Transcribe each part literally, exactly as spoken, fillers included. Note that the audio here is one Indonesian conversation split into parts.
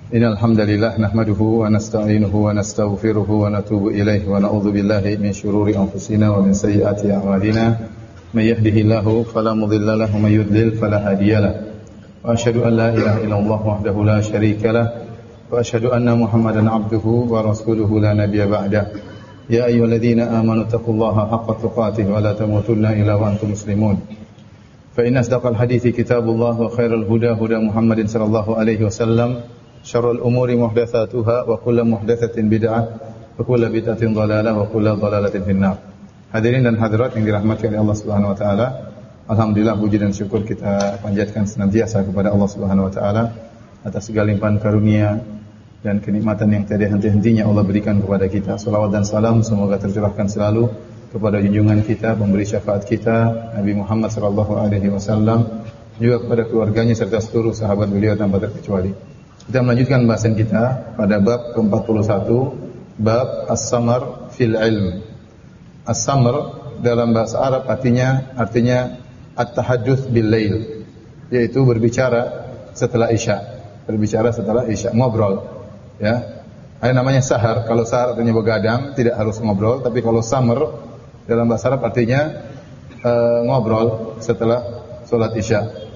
Innal hamdalillah nahmaduhu wa nasta'inuhu wa nastaghfiruhu wa natubu ilaihi wa na'udzu billahi min shururi anfusina wa min sayyiati a'malina. May yahdihillahu fala mudilla lahu wa may yudlil fala hadiyalah. Wa asyhadu an la ilaha illallah wahdahu la syarika lah wa asyhadu anna Muhammadan 'abduhu wa rasuluhu la nabiyya ba'dah. Ya ayyuhalladzina amanu taqullaha haqqa tuqatih wa la tamutunna illa wa antum muslimun. Fa inna asdaqal hadithi kitabullah wa khairal huda huda Muhammadin sallallahu alaihi wasallam. Syarrul umuri muhdatsatuha wa kullu muhdatsatin bid'ah wa kullu bid'atin dhalalah wa kullu dhalalatin finnar. Hadirin dan hadirat yang dirahmati oleh Allah Subhanahu wa taala, alhamdulillah puji dan syukur kita panjatkan senantiasa kepada Allah Subhanahu wa taala atas segala limpahan karunia dan kenikmatan yang tiada henti-hentinya Allah berikan kepada kita. Salawat dan salam semoga tercurahkan selalu kepada junjungan kita, pemberi syafaat kita, Nabi Muhammad sallallahu alaihi wasallam, juga kepada keluarganya serta seluruh sahabat beliau tanpa terkecuali. Kita melanjutkan bahasan kita pada bab ke empat puluh satu, bab as-samar fil ilm. As-samar dalam bahasa Arab artinya artinya at-tahadduts bil lail, yaitu berbicara setelah Isya. Berbicara setelah Isya, ngobrol, ya. Ada namanya sahar. Kalau sahar artinya begadang, tidak harus ngobrol, tapi kalau samar dalam bahasa Arab artinya uh, ngobrol setelah salat Isya.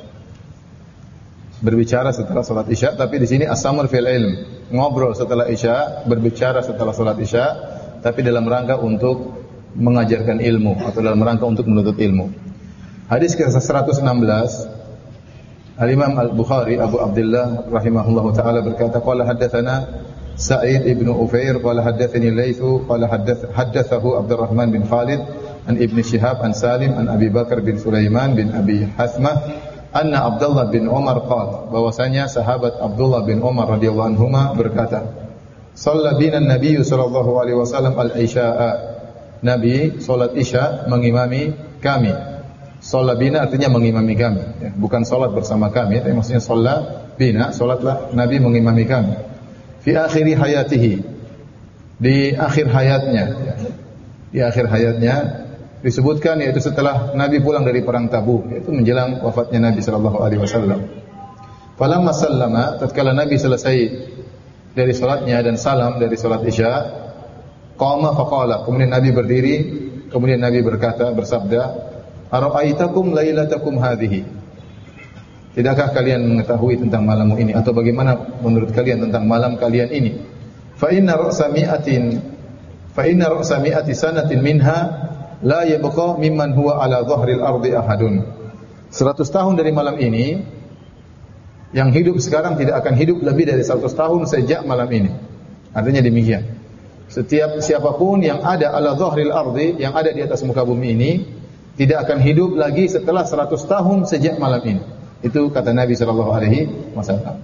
Berbicara setelah salat Isya, tapi di sini as-samar fil ilm, ngobrol setelah Isya, berbicara setelah salat Isya, tapi dalam rangka untuk mengajarkan ilmu atau dalam rangka untuk menuntut ilmu. Hadis ke seratus enam belas, Al-Imam Al-Bukhari Abu Abdullah rahimahullahu taala berkata, qala haddatsana Sa'id ibn Ufair qala haddatsani Laitsu qala haddath haddatsahu Abdurrahman bin Khalid an Ibn Shihab an Salim an Abi Bakar bin Sulaiman bin Abi Hathmah anna Abdullah bin Umar qala, bahwasanya sahabat Abdullah bin Umar radhiyallahu anhuma berkata, shalla bina an-nabiy sallallahu alaihi wasallam al-isya'a, Nabi salat Isya mengimami kami. Shalla bina artinya mengimami kami, ya, bukan salat bersama kami, tapi maksudnya shalla bina, salatlah Nabi mengimami kami. Fi akhiri hayatihi, di akhir hayatnya, ya. Di akhir hayatnya disebutkan yaitu setelah Nabi pulang dari perang Tabuk, yaitu menjelang wafatnya Nabi sallallahu alaihi wasallam. Falamma sallama, tatkala Nabi selesai dari salatnya dan salam dari salat Isya, qama faqala, kemudian Nabi berdiri, kemudian Nabi berkata, bersabda, ara'aitakum lailatakum hadhihi, tidakkah kalian mengetahui tentang malammu ini, atau bagaimana menurut kalian tentang malam kalian ini? Fa inna ra'sa mi'atin fa inna ra'sa mi'ati sanatin minha la yabqa mimman huwa ala dhahril ardi ahadun. seratus tahun dari malam ini, yang hidup sekarang tidak akan hidup lebih dari seratus tahun sejak malam ini. Artinya demikian. Setiap siapapun yang ada ala dhahril ardi, yang ada di atas muka bumi ini, tidak akan hidup lagi setelah seratus tahun sejak malam ini. Itu kata Nabi sallallahu alaihi wasallam.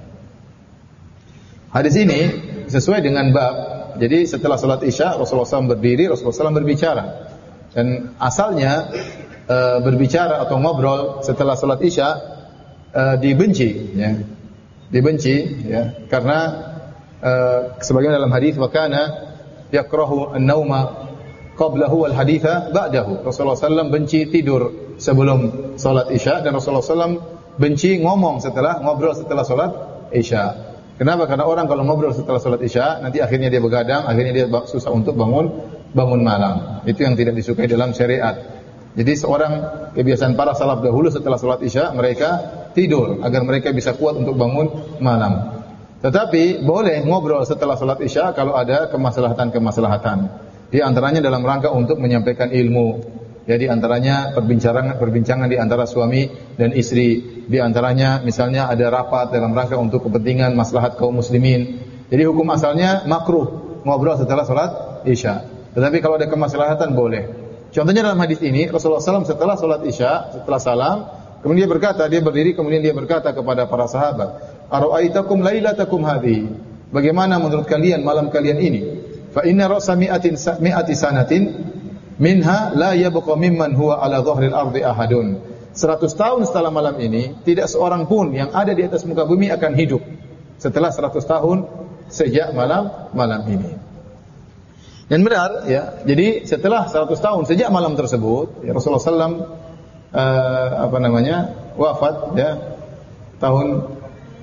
Hadis ini sesuai dengan bab. Jadi setelah salat Isya, Rasulullah shallallahu alaihi wasallam berdiri, Rasulullah shallallahu alaihi wasallam berbicara. Dan asalnya e, berbicara atau ngobrol setelah salat Isya e, dibenci, ya. Dibenci, ya, karena e, sebagaimana dalam hadis, wa kana yakrahu an-nauma qablahu wal haditha ba'dahu. Rasulullah shallallahu alaihi wasallam benci tidur sebelum salat Isya, dan Rasulullah shallallahu alaihi wasallam benci ngomong setelah ngobrol setelah salat Isya. Kenapa? Karena orang kalau ngobrol setelah salat Isya, nanti akhirnya dia begadang, akhirnya dia susah untuk bangun bangun malam. Itu yang tidak disukai dalam syariat. Jadi seorang, kebiasaan para salaf dahulu setelah salat Isya, mereka tidur agar mereka bisa kuat untuk bangun malam. Tetapi boleh ngobrol setelah salat Isya kalau ada kemaslahatan-kemaslahatan. Di antaranya dalam rangka untuk menyampaikan ilmu. Jadi antaranya perbincangan perbincangan di antara suami dan istri, di antaranya misalnya ada rapat dalam rangka untuk kepentingan maslahat kaum muslimin. Jadi hukum asalnya makruh ngobrol setelah salat Isya. Tetapi kalau ada kemaslahatan boleh. Contohnya dalam hadis ini, Rasulullah shallallahu alaihi wasallam setelah salat Isya, setelah salam, kemudian dia berkata, dia berdiri, kemudian dia berkata kepada para sahabat, ara'aitakum lailatakum hadhihi, bagaimana menurut kalian malam kalian ini? Fa inna ra'sa mi'atin mi'ati sanatin minha la yabqa mimman huwa ala dhahril ardi ahadun. seratus tahun setelah malam ini, tidak seorang pun yang ada di atas muka bumi akan hidup setelah seratus tahun sejak malam malam ini. Dan benar, ya. Jadi setelah seratus tahun sejak malam tersebut, ya, Rasulullah sallallahu alaihi wasallam uh, apa namanya wafat, ya, tahun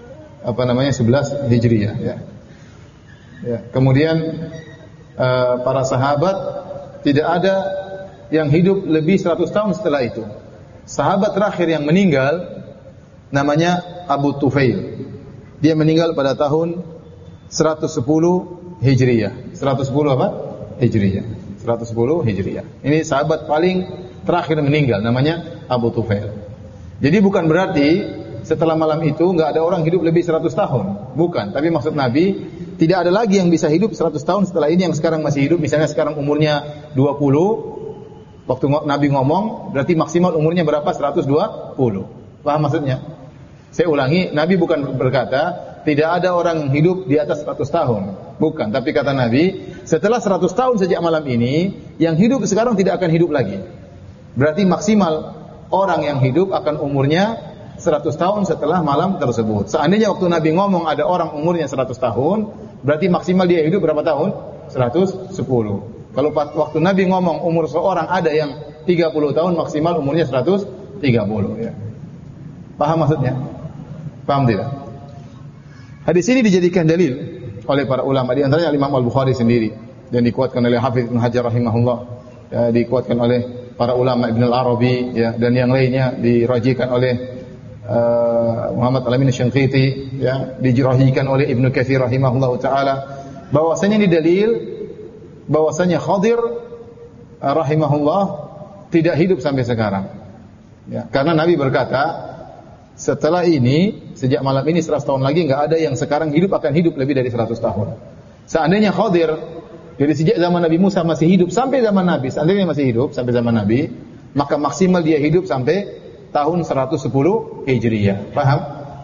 apa namanya sebelas Hijriah ya. Ya, kemudian uh, para sahabat tidak ada yang hidup lebih seratus tahun setelah itu. Sahabat terakhir yang meninggal namanya Abu Tufail. Dia meninggal pada tahun seratus sepuluh Hijriah. seratus sepuluh apa? Hijriah. seratus sepuluh Hijriah. Ini sahabat paling terakhir meninggal namanya Abu Tufail. Jadi bukan berarti setelah malam itu enggak ada orang hidup lebih seratus tahun. Bukan, tapi maksud Nabi tidak ada lagi yang bisa hidup seratus tahun setelah ini yang sekarang masih hidup. Misalnya sekarang umurnya dua puluh, waktu Nabi ngomong, berarti maksimal umurnya berapa? seratus dua puluh. Paham maksudnya? Saya ulangi, Nabi bukan berkata, tidak ada orang yang hidup di atas seratus tahun. Bukan, tapi kata Nabi, setelah seratus tahun sejak malam ini, yang hidup sekarang tidak akan hidup lagi. Berarti maksimal orang yang hidup akan umurnya seratus tahun setelah malam tersebut. Seandainya waktu Nabi ngomong ada orang umurnya seratus tahun, berarti maksimal dia hidup berapa tahun? seratus sepuluh. Kalau waktu Nabi ngomong umur seorang ada yang tiga puluh tahun, maksimal umurnya seratus tiga puluh. Ya. Paham maksudnya? Paham tidak? Hadis ini dijadikan dalil oleh para ulama, di antaranya Imam Al-Bukhari sendiri, dan dikuatkan oleh Hafidz Ibnu Hajar rahimahullah, ya, dikuatkan oleh para ulama Ibn Al-Arabi, ya, dan yang lainnya dirajikan oleh Uh, Muhammad Al-Amin Asy-Syanqiti, ya, dijirahikan oleh Ibnu Katsir rahimahullahu taala, bahwasanya ini dalil bahwasanya Khadir uh, rahimahullah tidak hidup sampai sekarang. Ya, karena Nabi berkata, setelah ini sejak malam ini seratus tahun lagi enggak ada yang sekarang hidup akan hidup lebih dari seratus tahun. Seandainya Khadir dari sejak zaman Nabi Musa masih hidup sampai zaman Nabi, seandainya masih hidup sampai zaman Nabi, maka maksimal dia hidup sampai tahun seratus sepuluh Hijriah. Paham?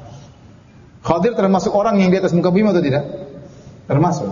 Khadir termasuk orang yang di atas muka bumi atau tidak? Termasuk.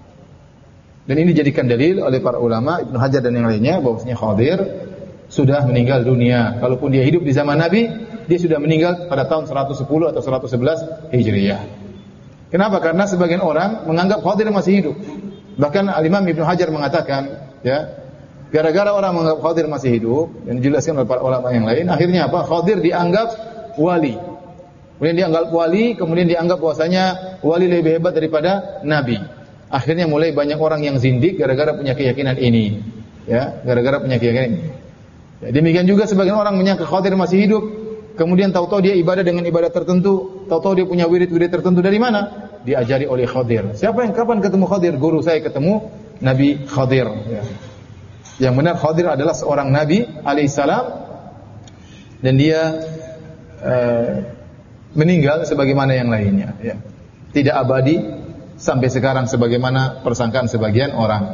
Dan ini dijadikan dalil oleh para ulama, Ibnu Hajar dan yang lainnya, bahwasanya Khadir sudah meninggal dunia. Kalaupun dia hidup di zaman Nabi, dia sudah meninggal pada tahun seratus sepuluh atau seratus sebelas Hijriah. Kenapa? Karena sebagian orang menganggap Khadir masih hidup. Bahkan Al-Imam Ibnu Hajar mengatakan, ya, gara-gara orang menganggap Khadir masih hidup, dan dijelaskan oleh para ulama yang lain, akhirnya apa? Khadir dianggap wali. Kemudian dianggap wali, kemudian dianggap bahwasanya wali lebih hebat daripada nabi. Akhirnya mulai banyak orang yang zindik gara-gara punya keyakinan ini. Ya, gara-gara punya keyakinan ini. Ya, demikian juga sebagian orang menyangka Khadir masih hidup, kemudian tahu-tahu dia ibadah dengan ibadah tertentu, tahu-tahu dia punya wirid-wirid tertentu. Dari mana? Diajari oleh Khadir. Siapa yang kapan ketemu Khadir? Guru saya ketemu Nabi Khadir. Ya. Yang benar Khadir adalah seorang Nabi alaihissalam, dan dia uh, meninggal sebagaimana yang lainnya, ya. Tidak abadi sampai sekarang sebagaimana persangkaan sebagian orang.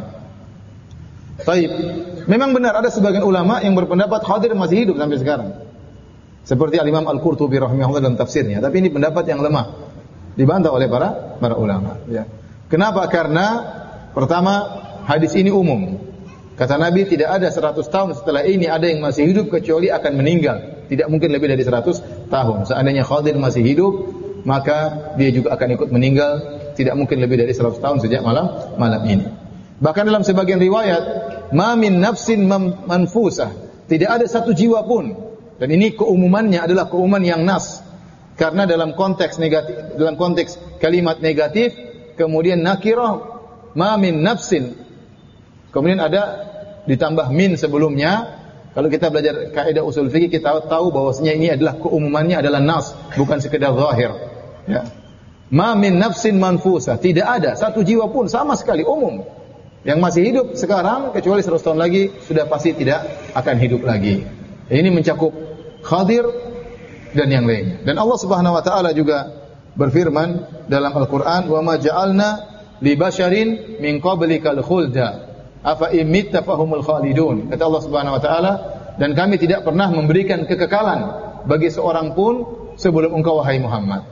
Baik, memang benar ada sebagian ulama yang berpendapat Khadir masih hidup sampai sekarang. Seperti Al-Imam Al-Qurtubi rahimahullah dalam tafsirnya, tapi ini pendapat yang lemah, dibantah oleh para para ulama, ya. Kenapa? Karena pertama, hadis ini umum. Kata Nabi, tidak ada seratus tahun setelah ini ada yang masih hidup kecuali akan meninggal. Tidak mungkin lebih dari seratus tahun. Seandainya Khadir masih hidup, maka dia juga akan ikut meninggal. Tidak mungkin lebih dari seratus tahun sejak malam malam ini. Bahkan dalam sebagian riwayat, ma min nafsin manfusah, tidak ada satu jiwa pun. Dan ini keumumannya adalah keumuman yang nas. Karena dalam konteks negatif, dalam konteks kalimat negatif, kemudian nakirah, ma min nafsin. Kemudian ada ditambah min sebelumnya. Kalau kita belajar kaidah usul fikih, kita tahu bahwasanya ini adalah keumumannya adalah nas, bukan sekedar zahir. Ya. Ma min nafsin manfusah, tidak ada satu jiwa pun sama sekali umum yang masih hidup sekarang kecuali seratus tahun lagi sudah pasti tidak akan hidup lagi. Ini mencakup Khadir dan yang lainnya. Dan Allah Subhanahu wa taala juga berfirman dalam Al-Qur'an, "Wa ma ja'alna li basharin min qablikal khulda." Afa imitta fahumul khalidun. Kata Allah Subhanahu wa taala, dan kami tidak pernah memberikan kekekalan bagi seorang pun sebelum engkau wahai Muhammad.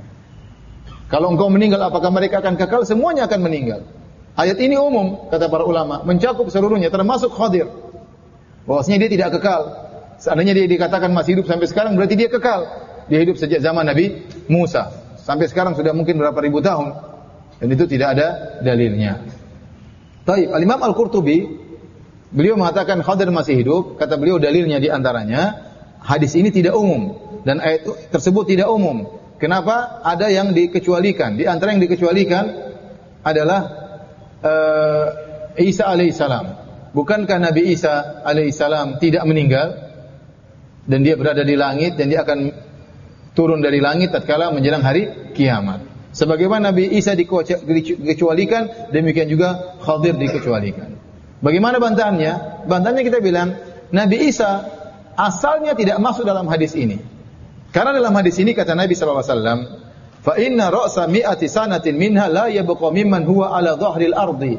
Kalau engkau meninggal, apakah mereka akan kekal? Semuanya akan meninggal. Ayat ini umum, kata para ulama, mencakup seluruhnya, termasuk Khadir. Bahwasanya dia tidak kekal. Seandainya dia dikatakan masih hidup sampai sekarang, berarti dia kekal. Dia hidup sejak zaman Nabi Musa. Sampai sekarang sudah mungkin berapa ribu tahun. Dan itu tidak ada dalilnya. Taib, Al-Imam Al-Qurtubi, beliau mengatakan Khadir masih hidup. Kata beliau dalilnya diantaranya, hadis ini tidak umum. Dan ayat tersebut tidak umum. Kenapa ada yang dikecualikan? Di antara yang dikecualikan adalah uh, Isa alaihissalam. Bukankah Nabi Isa alaihissalam tidak meninggal dan dia berada di langit dan dia akan turun dari langit tatkala menjelang hari kiamat. Sebagaimana Nabi Isa dikecualikan, demikian juga Khadir dikecualikan. Bagaimana bantahannya? Bantahannya kita bilang, Nabi Isa asalnya tidak masuk dalam hadis ini. Karena dalam hadis ini kata Nabi sallallahu alaihi wasallam, "Fa inna ra'sa mi'ati sanatin minha la yabqa mimman huwa ala dhahril ardi."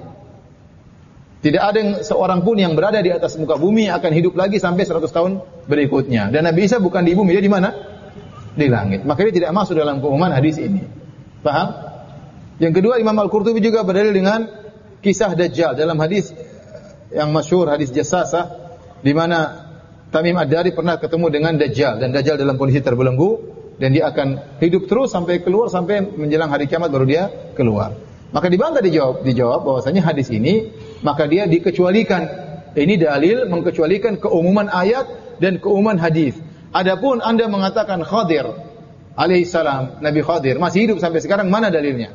Tidak ada yang, seorang pun yang berada di atas muka bumi yang akan hidup lagi sampai seratus tahun berikutnya. Dan Nabi Isa bukan di bumi, dia di mana? Di langit. Maka dia tidak masuk dalam keumuman hadis ini. Paham? Yang kedua, Imam Al-Qurtubi juga berdalil dengan kisah Dajjal dalam hadis yang masyhur, hadis Jassasah, di mana Tamim Ad-Dari pernah ketemu dengan Dajjal dan Dajjal dalam kondisi terbelenggu dan dia akan hidup terus sampai keluar, sampai menjelang hari kiamat baru dia keluar. Maka dibantah, dijawab, dijawab bahwasanya hadis ini maka dia dikecualikan. Ini dalil mengkecualikan keumuman ayat dan keumuman hadis. Adapun Anda mengatakan Khadir alaihissalam, Nabi Khadir masih hidup sampai sekarang, mana dalilnya?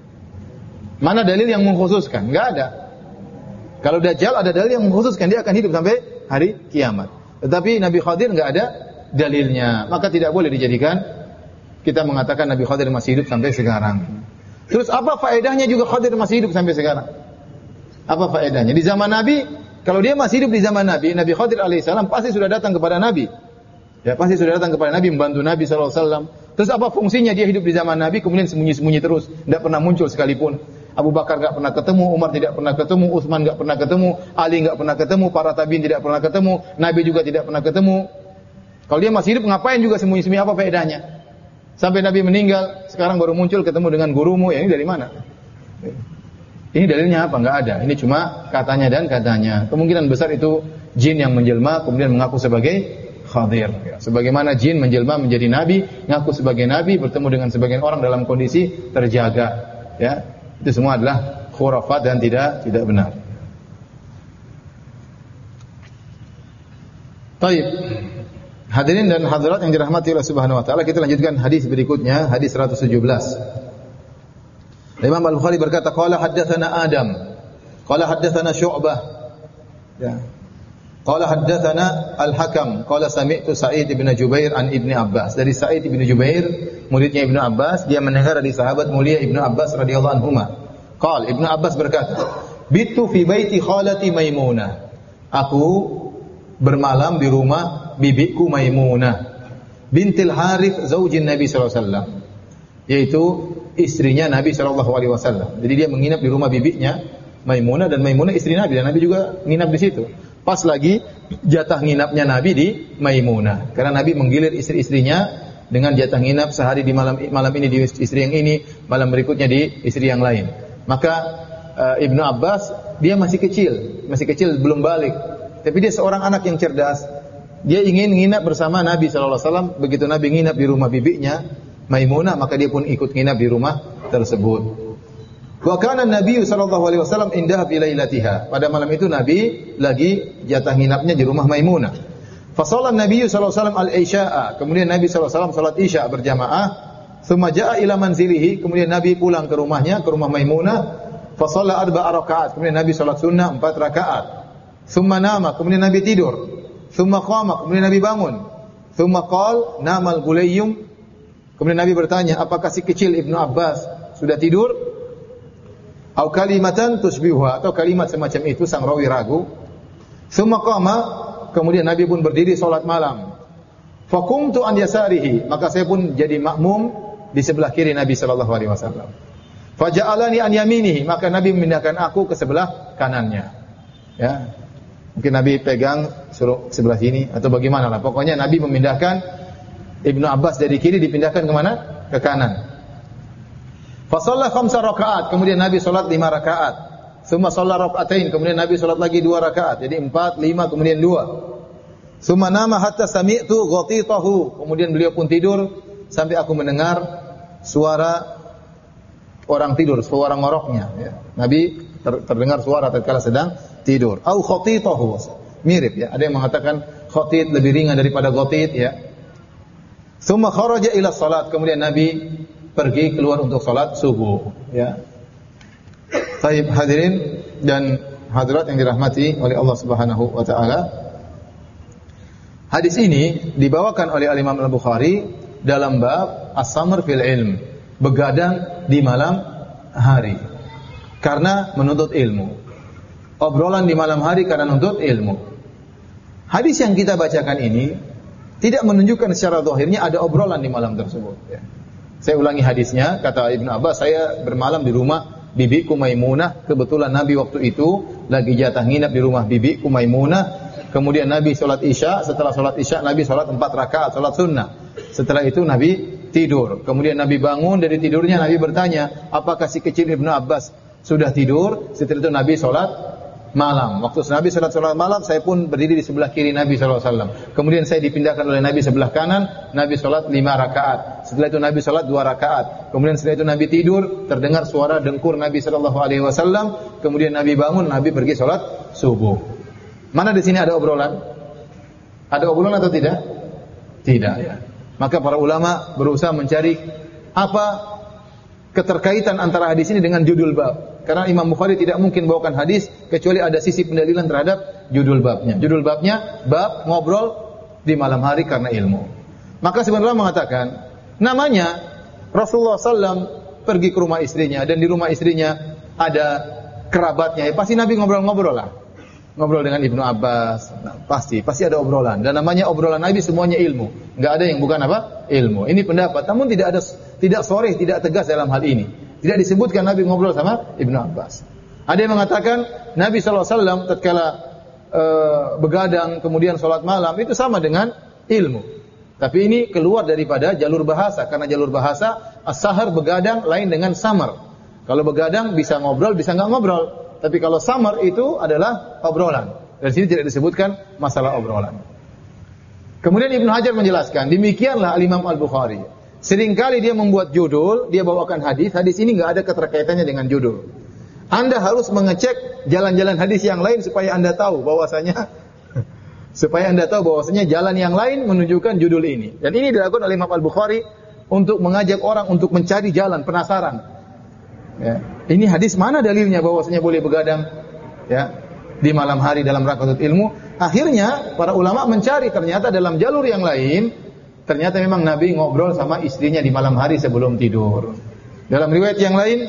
Mana dalil yang mengkhususkan? Enggak ada. Kalau Dajjal ada dalil yang mengkhususkan dia akan hidup sampai hari kiamat. Tetapi Nabi Khadir enggak ada dalilnya. Maka tidak boleh dijadikan kita mengatakan Nabi Khadir masih hidup sampai sekarang. Terus apa faedahnya juga Khadir masih hidup sampai sekarang? Apa faedahnya? Di zaman Nabi, kalau dia masih hidup di zaman Nabi, Nabi Khadir alaihissalam pasti sudah datang kepada Nabi. Ya, pasti sudah datang kepada Nabi, membantu Nabi sallallahu alaihi wasallam. Terus apa fungsinya dia hidup di zaman Nabi kemudian sembunyi-sembunyi terus, tidak pernah muncul sekalipun. Abu Bakar enggak pernah ketemu, Umar tidak pernah ketemu, Utsman enggak pernah ketemu, Ali enggak pernah ketemu, para tabi'in tidak pernah ketemu, Nabi juga tidak pernah ketemu. Kalau dia masih hidup ngapain juga sembunyi-sembunyi, apa faedahnya? Sampai Nabi meninggal, sekarang baru muncul ketemu dengan gurumu, ya ini dari mana? Ini dalilnya apa? Enggak ada. Ini cuma katanya dan katanya. Kemungkinan besar itu jin yang menjelma kemudian mengaku sebagai Khadir. Ya, sebagaimana jin menjelma menjadi nabi, ngaku sebagai nabi, bertemu dengan sebagian orang dalam kondisi terjaga. Ya, itu semua adalah khurafat dan tidak tidak benar. Baik. Hadirin dan hadirat yang dirahmati Allah Subhanahu wa taala, kita lanjutkan hadis berikutnya, hadis seratus tujuh belas. Imam Al-Bukhari berkata, qala haddatsana Adam, qala haddatsana Syu'bah. Ya. Qala haddatsana Al-Hakam, qala sami'tu Sa'id bin Jubair an Ibnu Abbas. Dari Sa'id bin Jubair, muridnya Ibnu Abbas, dia mendengar dari sahabat mulia Ibnu Abbas radhiyallahu anhuma. Qala Ibnu Abbas berkata, "Bitu fi baiti khalati Maimunah." Aku bermalam di rumah bibiku Maimunah bintil Harith zaujin Nabi sallallahu alaihi wasallam, yaitu istrinya Nabi sallallahu alaihi wasallam. Jadi dia menginap di rumah bibinya Maimunah, dan Maimunah istri Nabi, dan Nabi juga nginap di situ. Pas lagi jatah nginapnya Nabi di Maimunah, karena Nabi menggilir istri-istrinya dengan jatah nginap sehari di malam malam ini di istri yang ini, malam berikutnya di istri yang lain. Maka uh, Ibnu Abbas dia masih kecil, masih kecil belum balik, tapi dia seorang anak yang cerdas. Dia ingin nginap bersama Nabi sallallahu alaihi wasallam. Begitu Nabi nginap di rumah bibinya Maimunah, maka dia pun ikut nginap di rumah tersebut. Wa kana Nabi sallallahu alaihi wasallam indaha fi lailatiha. Pada malam itu Nabi lagi jatah nginapnya di rumah Maimunah. Fa shalla Nabi sallallahu alaihi wasallam al-isya'a. Kemudian Nabi sallallahu alaihi wasallam salat isya berjamaah. Tsumma jaa ila manzilihi. Kemudian Nabi pulang ke rumahnya, ke rumah Maimunah. Fa shalla arba'a rakaat. Kemudian Nabi salat sunnah empat rakaat. Tsumma nama. Kemudian Nabi tidur. Tsumma qama. Kemudian Nabi bangun. Tsumma qala namal gulayyum. Kemudian Nabi bertanya, apakah si kecil Ibnu Abbas sudah tidur? Atau kalimatan tusbihuha, atau kalimat semacam itu, sang rawi ragu. Tsumma qama, kemudian Nabi pun berdiri salat malam. Faqumtu an yasarihi, maka saya pun jadi makmum di sebelah kiri Nabi sallallahu alaihi wasallam. Faja'alani an yaminihi, maka Nabi memindahkan aku ke sebelah kanannya. Ya. Mungkin Nabi pegang suruh sebelah sini atau bagaimana lah. Pokoknya Nabi memindahkan Ibnu Abbas dari kiri dipindahkan ke mana? Ke kanan. Fa shalla khamsa rakaat, kemudian Nabi salat lima rakaat. Tsumma shalla rakaatain, kemudian Nabi salat lagi dua rakaat. Jadi empat, lima, kemudian dua. Tsumma nama hatta sami'tu ghatitahu, kemudian beliau pun tidur sampai aku mendengar suara orang tidur, suara ngoroknya, ya. Nabi ter, terdengar suara tatkala sedang tidur. Au khatitahu, mirip ya. Ada yang mengatakan khatit lebih ringan daripada ghatit, ya. Tsumma kharaja ila salat, kemudian Nabi pergi keluar untuk salat subuh, ya. Baik, hadirin dan hadirat yang dirahmati oleh Allah Subhanahu wa taala. Hadis ini dibawakan oleh Imam Al-Bukhari dalam bab as-samr fil ilm, begadang di malam hari karena menuntut ilmu. Obrolan di malam hari karena menuntut ilmu. Hadis yang kita bacakan ini tidak menunjukkan secara zahirnya ada obrolan di malam tersebut, ya. Saya ulangi hadisnya, kata Ibnu Abbas, saya bermalam di rumah bibiku Maimunah, kebetulan Nabi waktu itu lagi jatah nginap di rumah bibiku Maimunah. Kemudian Nabi salat Isya, setelah salat Isya Nabi salat empat rakaat salat sunnah. Setelah itu Nabi tidur. Kemudian Nabi bangun dari tidurnya, Nabi bertanya, apakah si kecil Ibnu Abbas sudah tidur? Setelah itu Nabi salat malam. Waktu Nabi salat salat malam, saya pun berdiri di sebelah kiri Nabi sallallahu alaihi wasallam. Kemudian saya dipindahkan oleh Nabi sebelah kanan, Nabi salat lima rakaat. Setelah itu Nabi salat dua rakaat. Kemudian setelah itu Nabi tidur, terdengar suara dengkur Nabi sallallahu alaihi wasallam. Kemudian Nabi bangun, Nabi pergi salat subuh. Mana di sini ada obrolan? Ada obrolan atau tidak? Tidak, ya. Maka para ulama berusaha mencari apa keterkaitan antara hadis ini dengan judul bab. Karena Imam Bukhari tidak mungkin bawakan hadis kecuali ada sisi pendalilan terhadap judul babnya. Judul babnya bab ngobrol di malam hari karena ilmu. Maka sebenarnya mengatakan namanya Rasulullah sallallahu alaihi wasallam pergi ke rumah istrinya dan di rumah istrinya ada kerabatnya. Ya, pasti Nabi ngobrol-ngobrol lah. Ngobrol dengan Ibnu Abbas, nah, pasti pasti ada obrolan. Dan namanya obrolan Nabi semuanya ilmu. Enggak ada yang bukan apa? Ilmu. Ini pendapat. Namun tidak ada tidak sharih, tidak tegas dalam hal ini. Tidak disebutkan Nabi ngobrol sama Ibnu Abbas. Ada yang mengatakan Nabi sallallahu alaihi wasallam tatkala uh, begadang kemudian salat malam itu sama dengan ilmu. Tapi ini keluar daripada jalur bahasa, karena jalur bahasa as-sahar begadang lain dengan samar. Kalau begadang bisa ngobrol, bisa enggak ngobrol. Tapi kalau samar itu adalah obrolan. Dari sini tidak disebutkan masalah obrolan. Kemudian Ibnu Hajar menjelaskan, demikianlah Imam Al-Bukhari. Seringkali dia membuat judul, dia bawakan hadis, hadis ini enggak ada keterkaitannya dengan judul. Anda harus mengecek jalan-jalan hadis yang lain supaya Anda tahu bahwasanya supaya Anda tahu bahwasanya jalan yang lain menunjukkan judul ini. Dan ini dilakukan oleh Imam Al-Bukhari untuk mengajak orang untuk mencari jalan, penasaran. Ya. Ini hadis mana dalilnya bahwasanya boleh begadang, ya, di malam hari dalam rangka menuntut ilmu? Akhirnya para ulama mencari, ternyata dalam jalur yang lain ternyata memang Nabi ngobrol sama istrinya di malam hari sebelum tidur. Dalam riwayat yang lain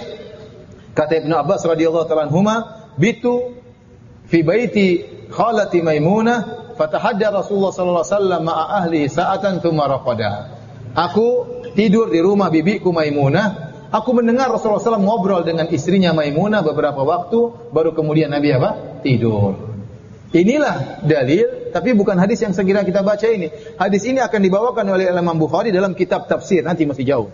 kata Ibnu Abbas radhiyallahu ta'ala anhuma, bitu fi baiti khalati Maimunah fatahadda Rasulullah sallallahu alaihi wasallam ma'a ahli sa'atan tsumma raqada. Aku tidur di rumah bibiku Maimunah. Aku mendengar Rasulullah sallallahu alaihi wasallam ngobrol dengan istrinya Maimunah beberapa waktu, baru kemudian Nabi apa? Tidur. Inilah dalil, tapi bukan hadis yang segera kita baca ini. Hadis ini akan dibawakan oleh Imam Bukhari dalam kitab tafsir, nanti masih jauh.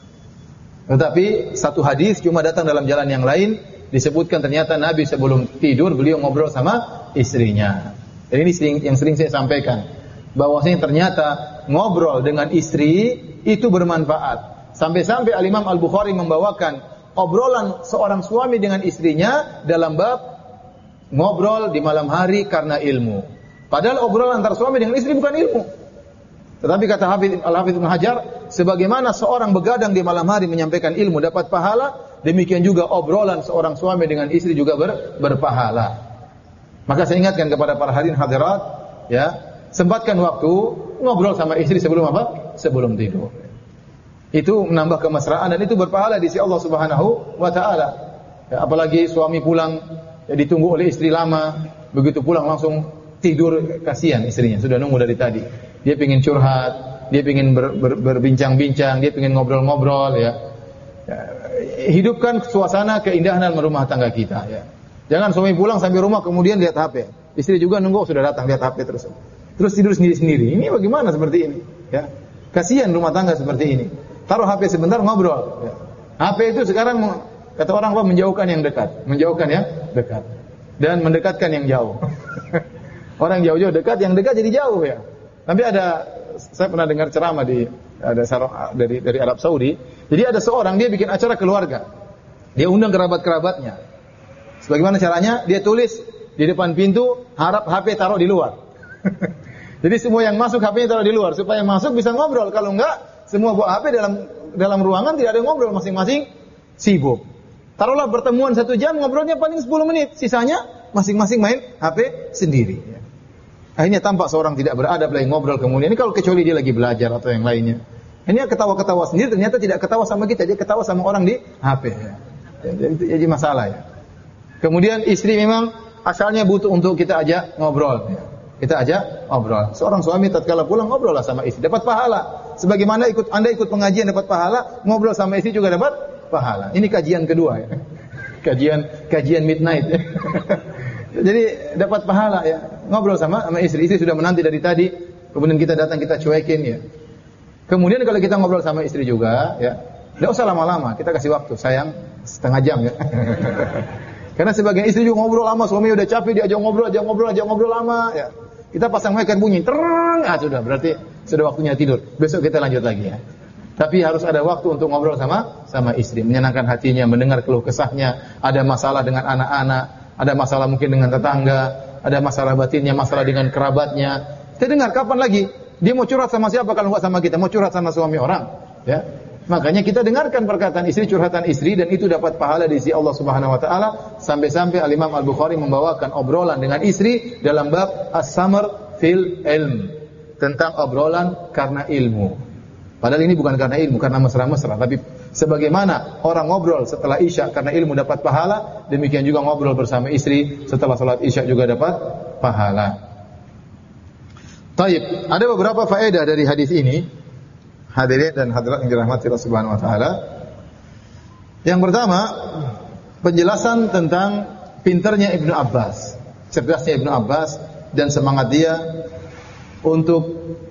Tetapi satu hadis cuma datang dalam jalan yang lain, disebutkan ternyata Nabi sebelum tidur beliau ngobrol sama istrinya. Dan ini sering, yang sering saya sampaikan, bahwasanya ternyata ngobrol dengan istri itu bermanfaat. Sampai-sampai Al-Imam Al-Bukhari membawakan obrolan seorang suami dengan istrinya dalam bab ngobrol di malam hari karena ilmu. Padahal obrolan antara suami dengan istri bukan ilmu. Tetapi kata Hafidz Al-Hafidz Ibnu Hajar, sebagaimana seorang begadang di malam hari menyampaikan ilmu dapat pahala, demikian juga obrolan seorang suami dengan istri juga ber, berpahala. Maka saya ingatkan kepada para hadirin hadirat, ya, sempatkan waktu ngobrol sama istri sebelum apa? Sebelum tidur. Itu menambah kemesraan dan itu berpahala di sisi Allah Subhanahu wa taala. Ya, apalagi suami pulang, ya, ditunggu oleh istri lama, begitu pulang langsung tidur, kasihan istrinya, sudah nunggu dari tadi. Dia ingin curhat, dia ingin ber, ber, berbincang-bincang, dia ingin ngobrol-ngobrol, ya. Ya, hidupkan suasana keindahan dalam rumah tangga kita, ya. Jangan suami pulang sampai rumah kemudian lihat H P. Istri juga nunggu, sudah datang lihat H P terus. Terus tidur sendiri-sendiri. Ini bagaimana seperti ini, ya? Kasihan rumah tangga seperti ini. Taruh H P sebentar ngobrol, ya. H P itu sekarang kata orang apa, menjauhkan yang dekat, menjauhkan yang dekat dan mendekatkan yang jauh. Orang jauh-jauh dekat, yang dekat jadi jauh, ya. Tapi ada, saya pernah dengar ceramah di ada dari dari Arab Saudi. Jadi ada seorang, dia bikin acara keluarga. Dia undang kerabat-kerabatnya. Sebagaimana caranya? Dia tulis di depan pintu, harap H P taruh di luar. Jadi semua yang masuk H P-nya taruh di luar supaya masuk bisa ngobrol. Kalau enggak, semua bawa H P dalam dalam ruangan tidak ada ngobrol, masing-masing sibuk. Taruhlah pertemuan satu jam, ngobrolnya paling sepuluh menit, sisanya masing-masing main H P sendiri. Akhirnya tampak seorang tidak beradab lagi ngobrol kemudian. Ini kalau kecuali dia lagi belajar atau yang lainnya. Ini ketawa-ketawa sendiri, ternyata tidak ketawa sama kita, dia ketawa sama orang di H P. Jadi, jadi masalah ya. Kemudian istri memang asalnya butuh untuk kita ajak ngobrol. Kita ajak ngobrol. Seorang suami tatkala pulang ngobrollah sama istri, dapat pahala. Sebagaimana ikut Anda ikut pengajian dapat pahala, ngobrol sama istri juga dapat pahala. Ini kajian kedua ya. Kajian kajian midnight. Ya. Jadi dapat pahala ya. Ngobrol sama sama istri. Istri sudah menanti dari tadi, kemudian kita datang kita cuekin ya. Kemudian kalau kita ngobrol sama istri juga ya, enggak usah lama-lama, kita kasih waktu, sayang, setengah jam ya. Karena sebagian istri juga ngobrol lama, suami udah capek diajak ngobrol, ajak ngobrol, ajak ngobrol lama ya. Kita pasang mic bunyi, terang, ah sudah, berarti sudah waktunya tidur. Besok kita lanjut lagi ya. Tapi harus ada waktu untuk ngobrol sama sama istri, menyenangkan hatinya, mendengar keluh kesahnya, ada masalah dengan anak-anak, ada masalah mungkin dengan tetangga, ada masalah batinnya, masalah dengan kerabatnya. Kita dengar kapan lagi dia mau curhat sama siapa kalau enggak sama kita, mau curhat sama suami orang, ya. Makanya kita dengarkan perkataan istri, curhatan istri, dan itu dapat pahala di sisi Allah Subhanahu wa taala. Sampai-sampai Al-Imam Al-Bukhari membawakan obrolan dengan istri dalam bab As-Samar fil Ilm, tentang obrolan karena ilmu. Padahal ini bukan karena ilmu, karena mesra-mesra, tapi sebagaimana orang ngobrol setelah Isya karena ilmu dapat pahala, demikian juga ngobrol bersama istri setelah salat Isya juga dapat pahala. Taib, ada beberapa faedah dari hadis ini. Hadirin dan hadirat yang dirahmati Allah Subhanahu wa taala. Yang pertama, penjelasan tentang pintarnya Ibnu Abbas, cerdasnya Ibnu Abbas dan semangat dia untuk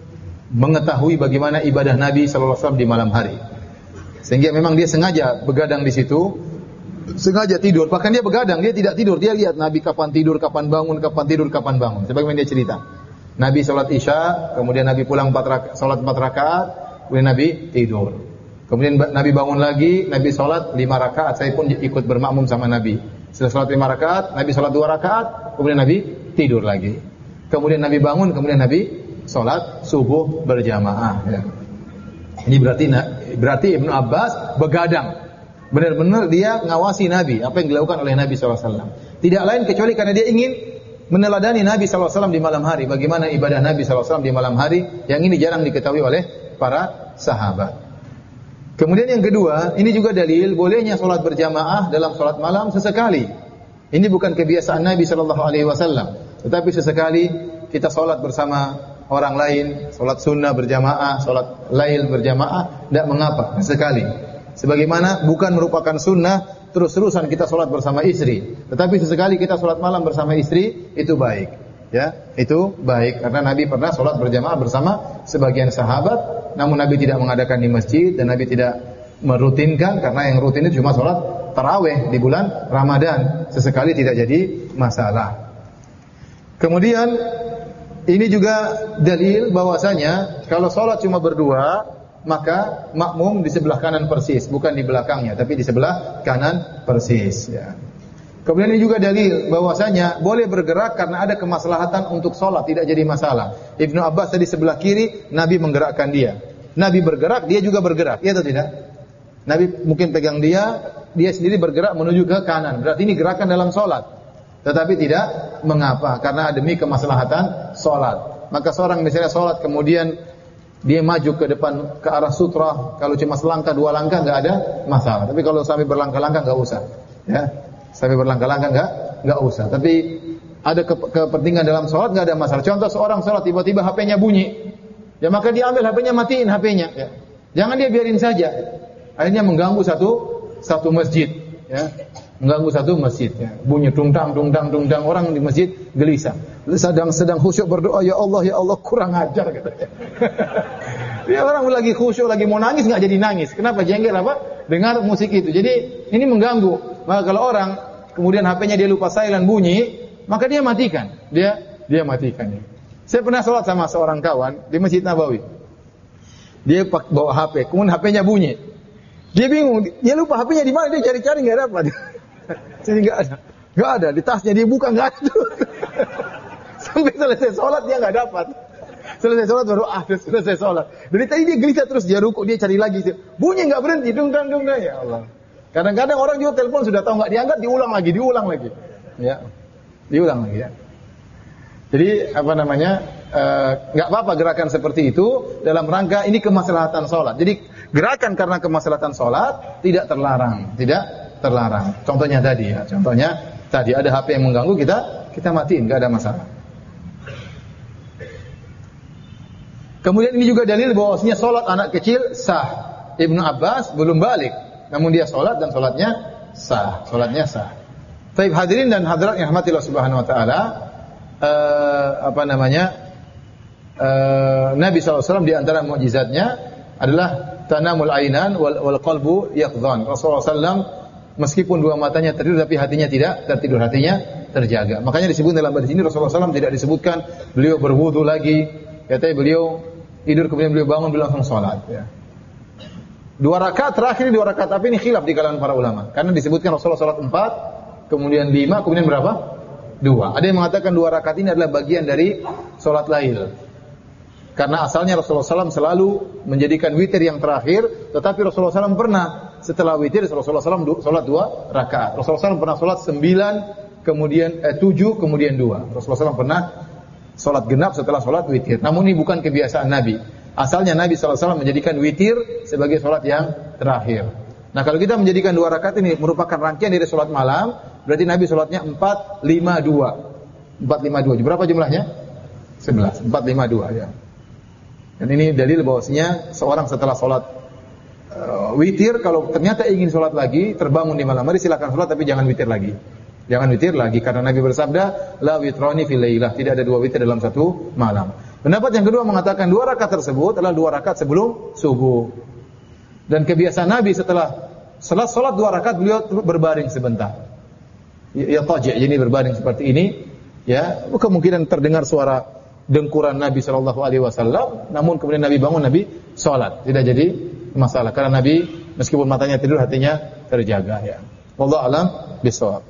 mengetahui bagaimana ibadah Nabi sallallahu alaihi wasallam di malam hari. Sehingga memang dia sengaja begadang di situ, sengaja tidur, bahkan dia begadang, dia tidak tidur, dia lihat Nabi kapan tidur, kapan bangun, kapan tidur, kapan bangun. Sebagaimana dia cerita. Nabi salat Isya, kemudian Nabi pulang empat rakaat, salat empat rakaat, kemudian Nabi tidur. Kemudian Nabi bangun lagi, Nabi salat lima rakaat, saya pun ikut bermakmum sama Nabi. Setelah salat lima rakaat, Nabi salat dua rakaat, kemudian Nabi tidur lagi. Kemudian Nabi bangun, kemudian Nabi salat subuh berjamaah. Ya. Ini berarti berarti Ibnu Abbas begadang. Benar-benar dia ngawasi Nabi, apa yang dilakukan oleh Nabi sallallahu alaihi wasallam. Tidak lain kecuali karena dia ingin meneladani Nabi sallallahu alaihi wasallam di malam hari. Bagaimana ibadah Nabi sallallahu alaihi wasallam di malam hari, yang ini jarang diketahui oleh para sahabat. Kemudian yang kedua, ini juga dalil bolehnya salat berjamaah dalam salat malam sesekali. Ini bukan kebiasaan Nabi sallallahu alaihi wasallam, tetapi sesekali kita salat bersama orang lain, salat sunnah berjamaah, salat lail berjamaah, tidak mengapa, sesekali. Sebagaimana bukan merupakan sunnah terus-terusan kita salat bersama istri, tetapi sesekali kita salat malam bersama istri, itu baik. Ya, itu baik karena Nabi pernah salat berjamaah bersama sebagian sahabat, namun Nabi tidak mengadakan di masjid dan Nabi tidak merutinkan karena yang rutin itu cuma salat tarawih di bulan Ramadan. Sesekali tidak jadi masalah. Kemudian ini juga dalil bahwasanya kalau salat cuma berdua, maka makmum di sebelah kanan persis, bukan di belakangnya, tapi di sebelah kanan persis. Ya. Kemudian ini juga dalil bahwasanya boleh bergerak karena ada kemaslahatan untuk sholat, tidak jadi masalah. Ibnu Abbas tadi sebelah kiri, Nabi menggerakkan dia. Nabi bergerak, dia juga bergerak, iya atau tidak? Nabi mungkin pegang dia, dia sendiri bergerak menuju ke kanan. Berarti ini gerakan dalam sholat. Tetapi tidak mengapa, karena demi kemaslahatan sholat. Maka seorang misalnya sholat, kemudian dia maju ke depan, ke arah sutra, kalau cuma selangkah, dua langkah, nggak ada masalah. Tapi kalau sampai berlangkah-langkah, nggak usah. Ya. Sampai berlangkah-langkah enggak, enggak usah. Tapi ada ke, kepentingan dalam sholat enggak ada masalah. Contoh seorang sholat tiba-tiba H P-nya bunyi, ya maka dia ambil H P-nya, matiin H P-nya. Ya. Jangan dia biarin saja. Akhirnya mengganggu satu satu masjid. Ya. Mengganggu satu masjid. Ya. Bunyi tungtang, tungtang, tungtang, orang di masjid gelisah. Sedang sedang khusyuk berdoa, ya Allah, ya Allah, kurang ajar. Katanya. Dia orang lagi khusyuk, lagi mau nangis enggak jadi nangis. Kenapa? Jengkel apa? Dengar musik itu. Jadi ini mengganggu. Maka kalau orang kemudian H P-nya dia lupa silent bunyi, maka dia matikan. Dia dia matikan. Saya pernah sholat sama seorang kawan di Masjid Nabawi. Dia bawa H P, kemudian H P-nya bunyi. Dia bingung, dia lupa H P-nya di mana, dia cari-cari enggak dapat. Jadi enggak ada. Enggak ada, di tasnya dia buka enggak ada. Sampai selesai sholat dia enggak dapat. Selesai sholat baru ah, selesai sholat. Dari tadi dia gelisah terus, dia rukuk, dia cari lagi. Bunyi nggak berhenti, dung dung dung ya Allah. Kadang-kadang orang juga telepon sudah tahu nggak diangkat, diulang lagi, diulang lagi. Ya, diulang lagi ya. Jadi apa namanya? Nggak uh, apa-apa gerakan seperti itu dalam rangka ini kemaslahatan sholat. Jadi gerakan karena kemaslahatan sholat tidak terlarang, tidak terlarang. Contohnya tadi ya, contohnya tadi ada H P yang mengganggu kita, kita matiin, nggak ada masalah. Kemudian ini juga dalil bahwasanya sholat anak kecil sah. Ibnu Abbas belum balik, namun dia sholat dan sholatnya sah, sholatnya sah. Baik hadirin dan hadirat yang rahmatillah subhanahu wa taala, uh, apa namanya? Uh, Nabi shallallahu alaihi wasallam di antara mukjizatnya adalah tanamul ainan wal, wal qalbu yaqdhan. Rasulullah shallallahu alaihi wasallam meskipun dua matanya tertidur tapi hatinya tidak tertidur, hatinya terjaga. Makanya disebut dalam hadis ini Rasulullah shallallahu alaihi wasallam tidak disebutkan beliau berwudu lagi, katanya beliau tidur kemudian beliau bangun beliau langsung salat ya. Dua rakaat terakhir dua rakaat tapi ini khilaf di kalangan para ulama. Karena disebutkan Rasulullah salat empat, kemudian lima, kemudian berapa? Dua. Ada yang mengatakan dua rakaat ini adalah bagian dari salat lail. Karena asalnya Rasulullah shallallahu alaihi wasallam selalu menjadikan witir yang terakhir, tetapi Rasulullah shallallahu alaihi wasallam pernah setelah witir Rasulullah shallallahu alaihi wasallam sholat dua rakaat. Rasulullah shallallahu alaihi wasallam pernah sholat sembilan, kemudian eh, tujuh, kemudian dua. Rasulullah shallallahu alaihi wasallam pernah sholat genap setelah sholat witir. Namun ini bukan kebiasaan Nabi. Asalnya Nabi shallallahu alaihi wasallam menjadikan witir sebagai sholat yang terakhir. Nah kalau kita menjadikan dua rakaat ini merupakan rangkaian dari sholat malam, berarti Nabi sholatnya empat, lima, dua. empat, lima, dua. Berapa jumlahnya? sebelas. empat, lima, dua ya. Dan ini dalil bahwasanya seorang setelah sholat uh, witir, kalau ternyata ingin sholat lagi, terbangun di malam hari, silakan sholat, tapi jangan witir lagi. Jangan witir lagi, karena Nabi bersabda, la witrani fil lailah, tidak ada dua witir dalam satu malam. Pendapat yang kedua mengatakan dua rakaat tersebut adalah dua rakaat sebelum subuh. Dan kebiasaan Nabi setelah setelah sholat dua rakaat beliau berbaring sebentar. Ya, ya taji', jadi berbaring seperti ini, ya kemungkinan terdengar suara dengkuran Nabi shallallahu alaihi wasallam, namun kemudian Nabi bangun, Nabi sholat, tidak jadi masalah karena Nabi meskipun matanya tidur hatinya terjaga ya. Wallahu a'lam bishawab.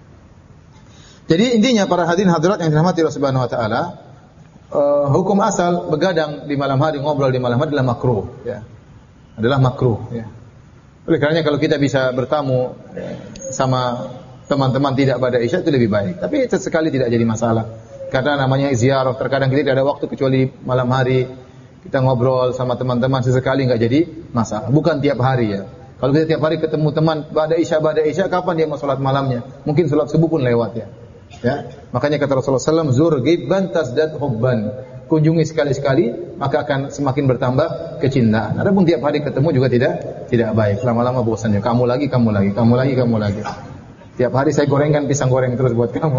Jadi intinya para hadirin hadirat yang dirahmati Allah Subhanahu wa taala, uh, hukum asal begadang di malam hari, ngobrol di malam hari adalah makruh ya. Adalah makruh ya. Oleh karenanya kalau kita bisa bertamu ya, sama teman-teman tidak pada isya itu lebih baik. Tapi sesekali tidak jadi masalah. Karena namanya ziarah, terkadang kita tidak ada waktu kecuali malam hari kita ngobrol sama teman-teman sesekali nggak jadi masalah. Bukan tiap hari ya. Kalau kita tiap hari ketemu teman pada isya pada isya, kapan dia mau sholat malamnya? Mungkin sholat subuh pun lewat ya. Ya, makanya kata Rasulullah shallallahu alaihi wasallam, zur ghibban tasdad hubban. Kunjungi sekali-sekali maka akan semakin bertambah kecintaan. Adapun tiap hari ketemu juga tidak tidak baik. Lama-lama bosannya. Kamu lagi, kamu lagi, kamu lagi, kamu lagi. Tiap hari saya gorengkan pisang goreng terus buat kamu.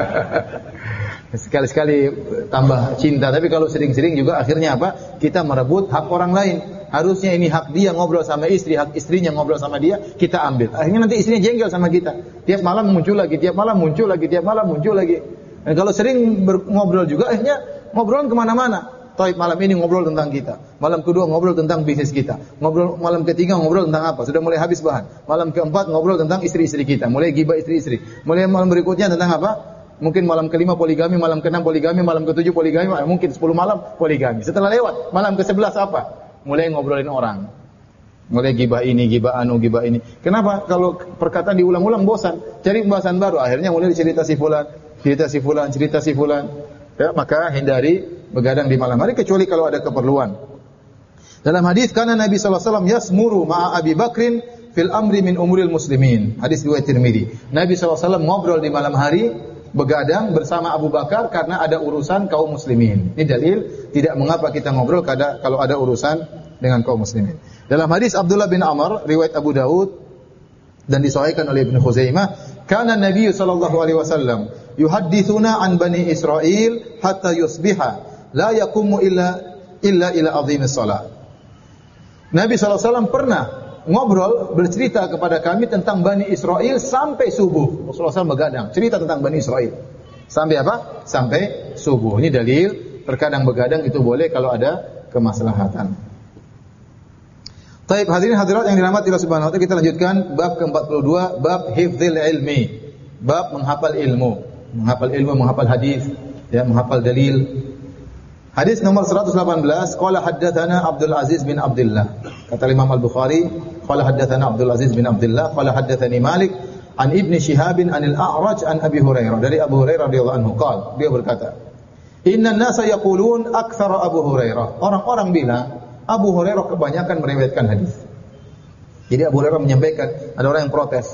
Sekali-sekali tambah cinta, tapi kalau sering-sering juga akhirnya apa? Kita merebut hak orang lain. Harusnya ini hak dia ngobrol sama istri, hak istrinya ngobrol sama dia, kita ambil. Akhirnya nanti istrinya jengkel sama kita. Tiap malam muncul lagi, tiap malam muncul lagi, tiap malam muncul lagi. Dan kalau sering ngobrol juga, akhirnya ngobrol kemana-mana. Taib malam ini ngobrol tentang kita, malam kedua ngobrol tentang bisnis kita, ngobrol malam ketiga ngobrol tentang apa? Sudah mulai habis bahan. Malam keempat ngobrol tentang istri-istri kita, mulai gibah istri-istri. Mulai malam berikutnya tentang apa? Mungkin malam kelima poligami, malam keenam poligami, malam ketujuh poligami, mungkin sepuluh malam poligami. Setelah lewat, malam ke sebelas apa? Mulai ngobrolin orang. Mulai gibah ini, gibah anu, gibah ini. Kenapa? Kalau perkataan diulang-ulang bosan. Cari pembahasan baru. Akhirnya mulai cerita si fulan, cerita si fulan, cerita si fulan. Ya, maka hindari begadang di malam hari kecuali kalau ada keperluan. Dalam hadis karena Nabi sallallahu alaihi wasallam yasmuru ma'a Abi Bakrin fil amri min umuril muslimin. Hadis riwayat Tirmidzi. Nabi sallallahu alaihi wasallam ngobrol di malam hari, begadang bersama Abu Bakar karena ada urusan kaum muslimin. Ini dalil tidak mengapa kita ngobrol kalau ada urusan dengan kaum muslimin. Dalam hadis Abdullah bin Amr riwayat Abu Daud dan disahihkan oleh Ibnu Khuzaimah, kana Nabi sallallahu alaihi wasallam yuhadditsuna an Bani Israil hatta yusbiha la yaqumu illa illa ila azimis salat. Nabi sallallahu alaihi wasallam pernah ngobrol, bercerita kepada kami tentang Bani Israel sampai subuh. Rasulullah shallallahu alaihi wasallam begadang, cerita tentang Bani Israel. Sampai apa? Sampai subuh. Ini dalil, terkadang begadang itu boleh kalau ada kemaslahatan. Taib hadirin hadirat yang dirahmati Allah Subhanahu wa taala, kita lanjutkan bab ke empat puluh dua, bab hifdzil ilmi. Bab menghafal ilmu, menghafal ilmu, menghafal hadis, ya, menghafal dalil. Hadis nomor seratus delapan belas, qala haddatsana Abdul Aziz bin Abdullah. Kata Imam Al-Bukhari, qala haddatsana Abdul Aziz bin Abdullah, qala haddatsani Malik an Ibnu Shihab an Al-A'raj an Abi Hurairah. Dari Abu Hurairah radhiyallahu anhu, qala, dia berkata, "Innan nasa yaqulun aktsara Abu Hurairah." Orang-orang bilang Abu Hurairah kebanyakan meriwayatkan hadis. Jadi Abu Hurairah menyampaikan, ada orang yang protes.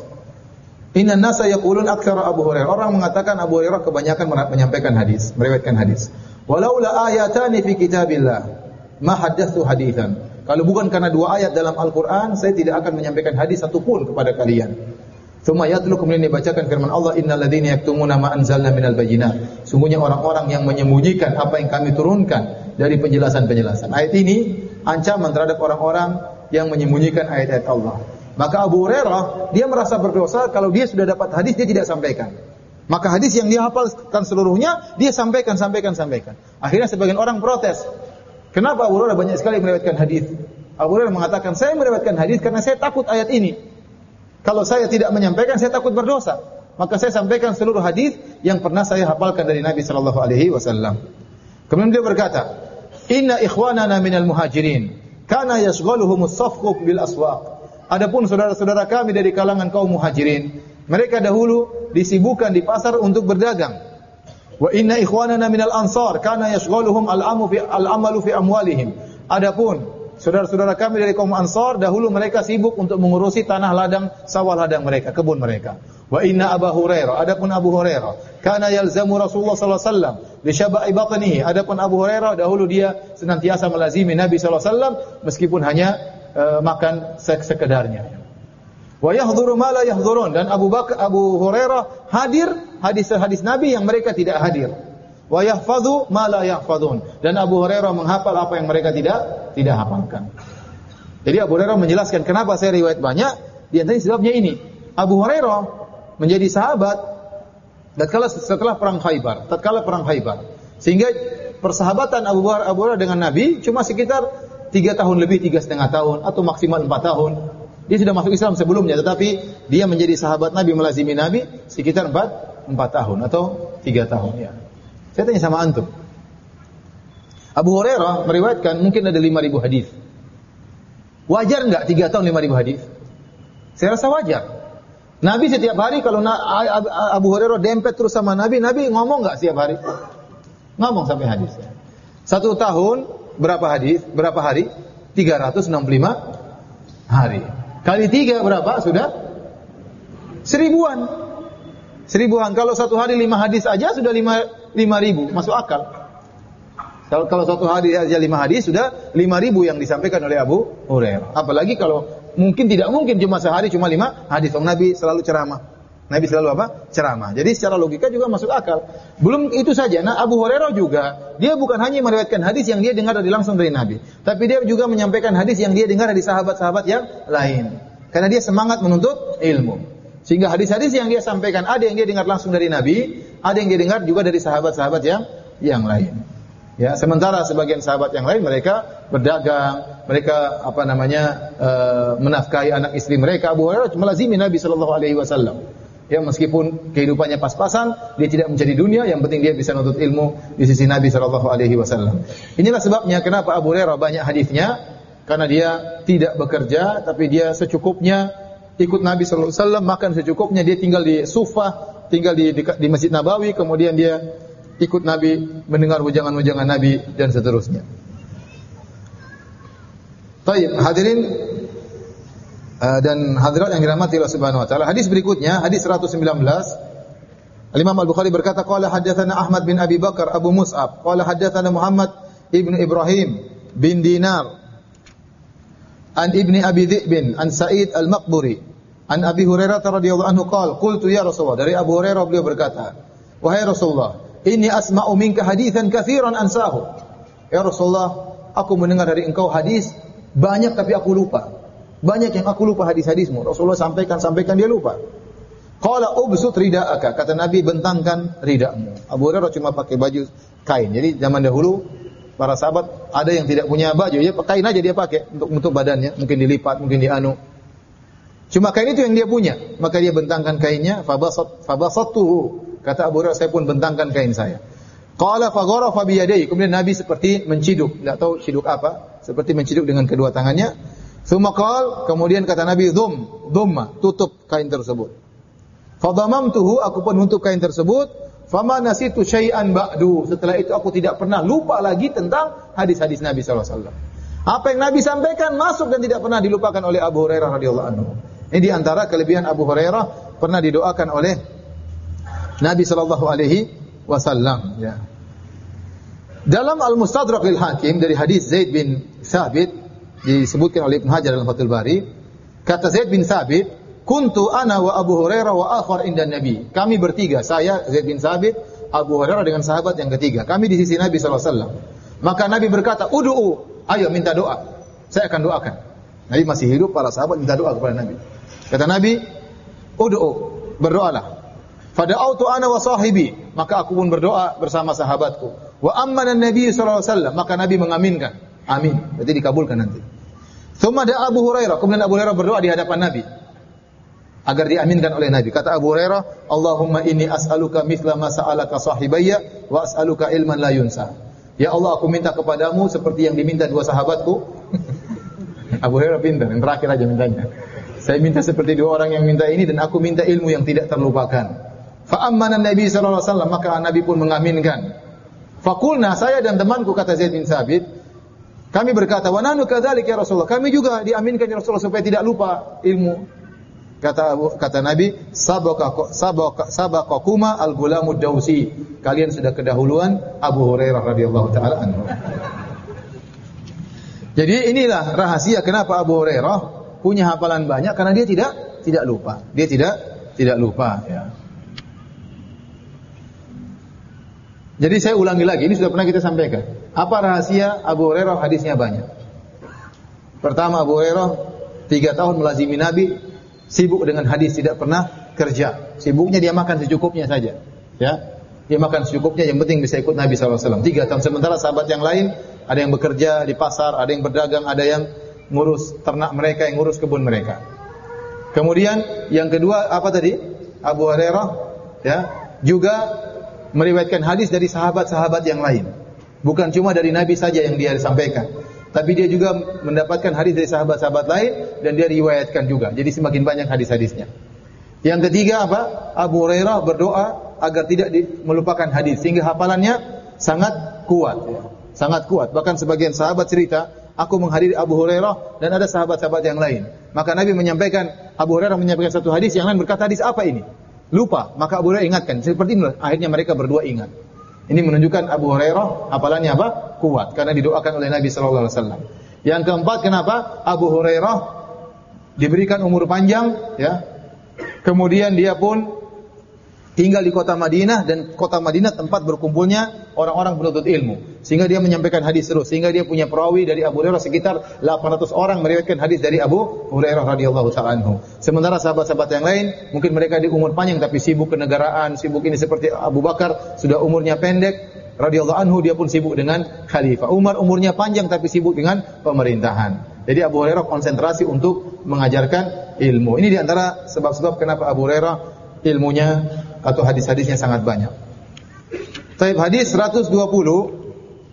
Innan nasa yaqulun aktsara Abu Hurairah. Orang mengatakan Abu Hurairah kebanyakan menyampaikan hadis, meriwayatkan hadis. Walaula ayatani fi kitabillah ma haddatsu haditsan. Kalau bukan karena dua ayat dalam Al-Qur'an, saya tidak akan menyampaikan hadis satupun kepada kalian. Tsumma yatlu, kemudian dibacakan firman Allah, innal ladzina yaktumuna ma anzalna minal bayyinat. Sungguhnya orang-orang yang menyembunyikan apa yang kami turunkan dari penjelasan-penjelasan. Ayat ini ancaman terhadap orang-orang yang menyembunyikan ayat-ayat Allah. Maka Abu Hurairah, dia merasa berdosa kalau dia sudah dapat hadis dia tidak sampaikan. Maka hadis yang dia hafalkan seluruhnya, dia sampaikan, sampaikan, sampaikan. Akhirnya sebagian orang protes. Kenapa Abu Hurairah banyak sekali meriwayatkan hadis? Abu Hurairah mengatakan, saya meriwayatkan hadis karena saya takut ayat ini. Kalau saya tidak menyampaikan, saya takut berdosa. Maka saya sampaikan seluruh hadis yang pernah saya hafalkan dari Nabi sallallahu alaihi wasallam. Kemudian dia berkata, "Inna ikhwanana minal muhajirin kana yashghaluhumus safqu bil aswaq." Adapun saudara-saudara kami dari kalangan kaum muhajirin, mereka dahulu disibukkan di pasar untuk berdagang. Wa inna ikhwanana minal ansar kana yashghaluhum al-amu fi al-amalu fi amwalihim. Adapun saudara-saudara kami dari kaum Ansar, dahulu mereka sibuk untuk mengurusi tanah ladang, sawah ladang mereka, kebun mereka. Wa inna Abu Hurairah, adapun Abu Hurairah, kana yalzamu Rasulullah sallallahu alaihi wasallam bi syaba'i batnihi. Adapun Abu Hurairah dahulu dia senantiasa melazimi Nabi sallallahu alaihi wasallam meskipun hanya uh, makan sekedarnya. Wa yahdhuru ma la yahdhurun, dan Abu Bakar Abu Hurairah hadir hadis-hadis Nabi yang mereka tidak hadir. Wa yahfadhu ma la yahfadhun, dan Abu Hurairah menghafal apa yang mereka tidak tidak hafalkan. Jadi Abu Hurairah menjelaskan kenapa saya riwayat banyak, di antaranya sebabnya ini. Abu Hurairah menjadi sahabat tatkala setelah perang Khaibar, tatkala perang Khaibar. Sehingga persahabatan Abu Hurairah dengan Nabi cuma sekitar tiga tahun lebih, tiga setengah tahun atau maksimal empat tahun. Dia sudah masuk Islam sebelumnya, tetapi dia menjadi sahabat Nabi, melazimi Nabi sekitar empat tahun atau tiga tahun ya. Saya tanya sama antum. Abu Hurairah meriwayatkan mungkin ada lima ribu hadis. Wajar enggak tiga tahun lima ribu hadis? Saya rasa wajar. Nabi setiap hari kalau Abu Hurairah dempet terus sama Nabi, Nabi ngomong enggak setiap hari? Ngomong sampai hadis. Satu tahun berapa hadis? Berapa hari? tiga ratus enam puluh lima hari. Kali tiga berapa? Sudah seribuan. Seribuan. Kalau satu hari lima hadis aja sudah lima lima ribu, masuk akal. Kalau kalau satu hari aja lima hadis sudah lima ribu yang disampaikan oleh Abu Hurairah. Apalagi kalau mungkin tidak mungkin cuma sehari cuma lima hadis. Oh, Nabi selalu ceramah. Nabi selalu apa? Ceramah. Jadi secara logika juga masuk akal. Belum itu saja. Nah, Abu Hurairah juga dia bukan hanya meriwayatkan hadis yang dia dengar dari langsung dari Nabi, tapi dia juga menyampaikan hadis yang dia dengar dari sahabat-sahabat yang lain. Karena dia semangat menuntut ilmu. Sehingga hadis-hadis yang dia sampaikan ada yang dia dengar langsung dari Nabi, ada yang dia dengar juga dari sahabat-sahabat yang yang lain. Ya, sementara sebagian sahabat yang lain mereka berdagang, mereka apa namanya e, menafkahi anak istri mereka. Abu Hurairah melazimi Nabi sallallahu alaihi wasallam. Ya, meskipun kehidupannya pas-pasan, dia tidak mencari dunia, yang penting dia bisa menuntut ilmu di sisi Nabi sallallahu alaihi wasallam. Inilah sebabnya kenapa Abu Hurairah banyak hadisnya, karena dia tidak bekerja tapi dia secukupnya ikut Nabi sallallahu alaihi wasallam, makan secukupnya, dia tinggal di Sufah, tinggal di, di di Masjid Nabawi, kemudian dia ikut Nabi, mendengar wejangan-wejangan Nabi dan seterusnya. Baik, hadirin uh, dan hadirat yang dirahmati Allah Subhanahu wa taala. Hadis berikutnya, hadis seratus sembilan belas. Al-Imam Al-Bukhari berkata, qala haddatsana Ahmad bin Abi Bakar Abu Mus'ab, qala haddatsana Muhammad ibnu Ibrahim bin Dinar an ibni Abi Dhi'bin an Sa'id al-Maqburi an Abi Hurairah radhiyallahu anhu qala qultu ya Rasulullah, dari Abu Hurairah beliau berkata, wahai Rasulullah, inni asma'u minka haditsan katsiran ansahu. Ya Rasulullah, aku mendengar dari engkau hadis banyak tapi aku lupa. Banyak yang aku lupa hadis-hadismu. Rasulullah sampaikan sampaikan dia lupa. Qala ubsut rida'aka, kata Nabi, bentangkan ridakmu. Abu Hurairah cuma pakai baju kain. Jadi zaman dahulu para sahabat ada yang tidak punya baju, ya kain aja dia pakai untuk untuk badannya, mungkin dilipat, mungkin dianu. Cuma kain itu yang dia punya, maka dia bentangkan kainnya, fabasat fabasattuhu. Kata Abu Hurairah, saya pun bentangkan kain saya. Qala fa gharafa bi yadayhi. Kemudian Nabi seperti menciduk, enggak tahu ciduk apa, seperti menciduk dengan kedua tangannya. Tsumma qala, kemudian kata Nabi, dhum, dhumma, tutup kain tersebut. Fa dhamamtuhu, aku pun menutup kain tersebut. Fama nasitu syai'an ba'du. Setelah itu aku tidak pernah lupa lagi tentang hadis-hadis Nabi sallallahu alaihi wasallam. Apa yang Nabi sampaikan masuk dan tidak pernah dilupakan oleh Abu Hurairah radhiyallahu anhu. Ini di antara kelebihan Abu Hurairah, pernah didoakan oleh Nabi sallallahu alaihi wasallam, ya. Dalam Al-Mustadrak lil Hakim dari hadis Zaid bin Thabit disebutkan oleh Ibnu Hajar dalam Fathul Bari, kata Zaid bin Thabit, kuntu ana wa Abu Hurairah wa akhar inda Nabi. Kami bertiga, saya Zaid bin Thabit, Abu Hurairah dengan sahabat yang ketiga. Kami di sisi Nabi sallallahu alaihi wasallam. Maka Nabi berkata, "Ud'u, ayo minta doa. Saya akan doakan." Nabi masih hidup, para sahabat minta doa kepada Nabi. Kata Nabi, "Ud'u, berdoalah." Fada'autu ana wa sahibi, maka aku pun berdoa bersama sahabatku. Wa ammana Nabi sallallahu alaihi wasallam, maka Nabi mengaminkan. Amin, berarti dikabulkan nanti. Tsumma da'a Abu Hurairah, kemudian Abu Hurairah berdoa di hadapan Nabi agar diaminkan oleh Nabi. Kata Abu Hurairah, "Allahumma inni as'aluka mithla ma sa'alaka sahibayya wa as'aluka ilman la yunsa." Ya Allah, aku minta kepadamu seperti yang diminta dua sahabatku. Abu Hurairah pintar, yang terakhir aja mintanya. Saya minta seperti dua orang yang minta ini dan aku minta ilmu yang tidak terlupakan. Fa ammana Nabi sallallahu alaihi wasallam, maka Nabi pun mengaminkan. Faqulna, saya dan temanku, kata Zaid bin Thabit, kami berkata, "Wa nahnu kadzalik ya Rasulullah." Kami juga diaminkan ya Rasulullah supaya tidak lupa ilmu. Kata kata Nabi, "Sabaqa sabaqa sabaqakuma al-gulamud dausi." Kalian sudah kedahuluan Abu Hurairah radhiyallahu taala anhu. Jadi inilah rahasia kenapa Abu Hurairah punya hafalan banyak, karena dia tidak tidak lupa. Dia tidak tidak lupa, ya. Jadi saya ulangi lagi, ini sudah pernah kita sampaikan. Apa rahasia Abu Hurairah hadisnya banyak? Pertama, Abu Hurairah tiga tahun melazimi Nabi, sibuk dengan hadis, tidak pernah kerja. Sibuknya dia makan secukupnya saja, ya. Dia makan secukupnya, yang penting bisa ikut Nabi sallallahu alaihi wasallam. Tiga tahun. Sementara sahabat yang lain ada yang bekerja di pasar, ada yang berdagang, ada yang ngurus ternak mereka, yang ngurus kebun mereka. Kemudian yang kedua apa tadi? Abu Hurairah, ya, juga meriwayatkan hadis dari sahabat-sahabat yang lain. Bukan cuma dari Nabi saja yang dia sampaikan, tapi dia juga mendapatkan hadis dari sahabat-sahabat lain dan dia riwayatkan juga. Jadi semakin banyak hadis-hadisnya. Yang ketiga apa? Abu Hurairah berdoa agar tidak di, melupakan hadis, sehingga hafalannya sangat kuat, ya. Sangat kuat. Bahkan sebagian sahabat cerita, aku menghadiri Abu Hurairah dan ada sahabat-sahabat yang lain. Maka Nabi menyampaikan, Abu Hurairah menyampaikan satu hadis, yang lain berkata, hadis apa ini? Lupa, maka Abu Hurairah ingatkan. Seperti inilah, akhirnya mereka berdua ingat. Ini menunjukkan Abu Hurairah hafalannya apa? Kuat, karena didoakan oleh Nabi sallallahu alaihi wasallam. Yang keempat, kenapa Abu Hurairah diberikan umur panjang, ya. Kemudian dia pun tinggal di kota Madinah, dan kota Madinah tempat berkumpulnya orang-orang penuntut ilmu. Sehingga dia menyampaikan hadis terus, sehingga dia punya perawi dari Abu Hurairah sekitar delapan ratus orang meriwayatkan hadis dari Abu Hurairah radhiyallahu ta'ala anhu. Sementara sahabat-sahabat yang lain mungkin mereka di umur panjang tapi sibuk kenegaraan, sibuk ini, seperti Abu Bakar sudah umurnya pendek radhiyallahu anhu, dia pun sibuk dengan khalifah. Umar umurnya panjang tapi sibuk dengan pemerintahan. Jadi Abu Hurairah konsentrasi untuk mengajarkan ilmu. Ini di antara sebab-sebab kenapa Abu Hurairah ilmunya atau hadis-hadisnya sangat banyak. Taib hadis seratus dua puluh.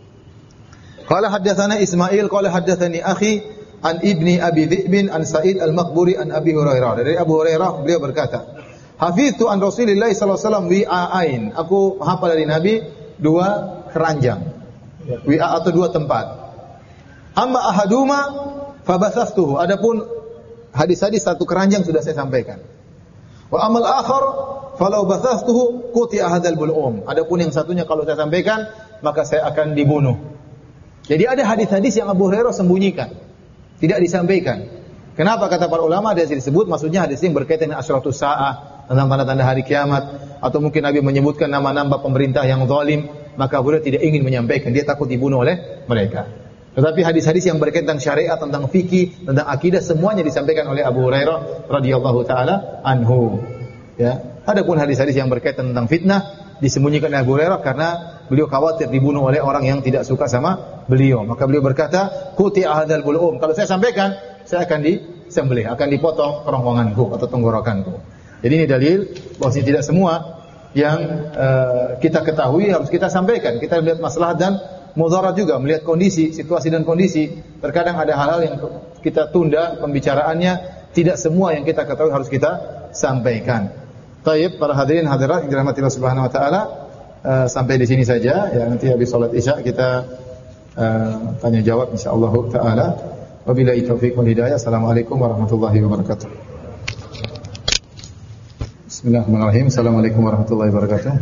Qala haddatsana Ismail qala haddatsani akhi an ibni Abi Dhi'b an Sa'id al-Maqburi an Abi Hurairah. Dari Abu Hurairah beliau berkata, "Hafiztu an Rasulillah sallallahu alaihi wasallam wi'ain." Aku hafal dari Nabi dua keranjang. Wi'a atau dua tempat. Amma ahaduma fabasastuhu. Adapun hadis-hadis satu keranjang sudah saya sampaikan. Wa amal akhar falau basastuhu quti'a hadzal bul'um. Adapun yang satunya kalau saya sampaikan maka saya akan dibunuh. Jadi ada hadis-hadis yang Abu Hurairah sembunyikan, tidak disampaikan. Kenapa kata para ulama ada disebut, maksudnya hadis yang berkaitan dengan asyratus saah, tentang tanda-tanda hari kiamat, atau mungkin Nabi menyebutkan nama-nama pemerintah yang zalim, maka Abu Hurairah tidak ingin menyampaikan, dia takut dibunuh oleh mereka. Tetapi hadis-hadis yang berkaitan tentang syariat, tentang fikih, tentang akidah, semuanya disampaikan oleh Abu Hurairah radhiyallahu taala anhu. Ya. Adapun hadis-hadis yang berkaitan tentang fitnah disembunyikan oleh Abu Hurairah karena beliau khawatir dibunuh oleh orang yang tidak suka sama beliau. Maka beliau berkata, "Quti ahadzal bul'um." Kalau saya sampaikan, saya akan disembelih, akan dipotong kerongkonganku atau tenggorokanku. Jadi ini dalil bahwa tidak semua yang uh, kita ketahui harus kita sampaikan. Kita melihat maslahat dan mudarat juga, melihat kondisi, situasi dan kondisi. Terkadang ada hal-hal yang kita tunda pembicaraannya, tidak semua yang kita ketahui harus kita sampaikan. Taib, para hadirin hadirat yang dirahmati Allah Subhanahu wa taala, uh, sampai di sini saja ya, nanti habis salat Isya kita uh, tanya jawab insyaallah taala. Wabillahi taufiq wal hidayah. Assalamualaikum warahmatullahi wabarakatuh. Bismillahirrahmanirrahim. Assalamualaikum warahmatullahi wabarakatuh.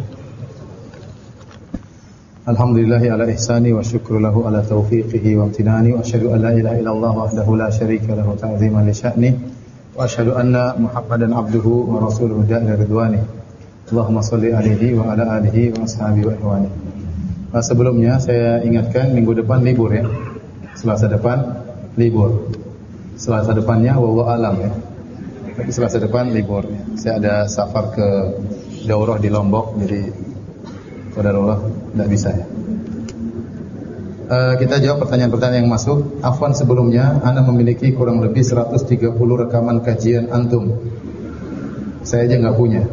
Alhamdulillahi ala ihsani wa syukru lahu ala taufiqihi wa amtinani wa asyhadu an la ilaha illallah wahdahu la syarika lahu ta'ziman li sya'ni wa asyhadu anna Muhammadan abduhu wa rasuluhu da'ila ridwani. Allahumma shalli alaihi wa ala alihi wa ashabihi wa ihwani. Nah, sebelumnya saya ingatkan minggu depan libur ya. Selasa depan libur. Selasa depannya wallahu alam ya. Tapi Selasa depan libur. Saya ada safar ke daurah di Lombok, jadi qadarullah tidak bisa ya. Uh, kita jawab pertanyaan-pertanyaan yang masuk. Afwan, sebelumnya Anda memiliki kurang lebih seratus tiga puluh rekaman kajian antum. Saya aja nggak punya.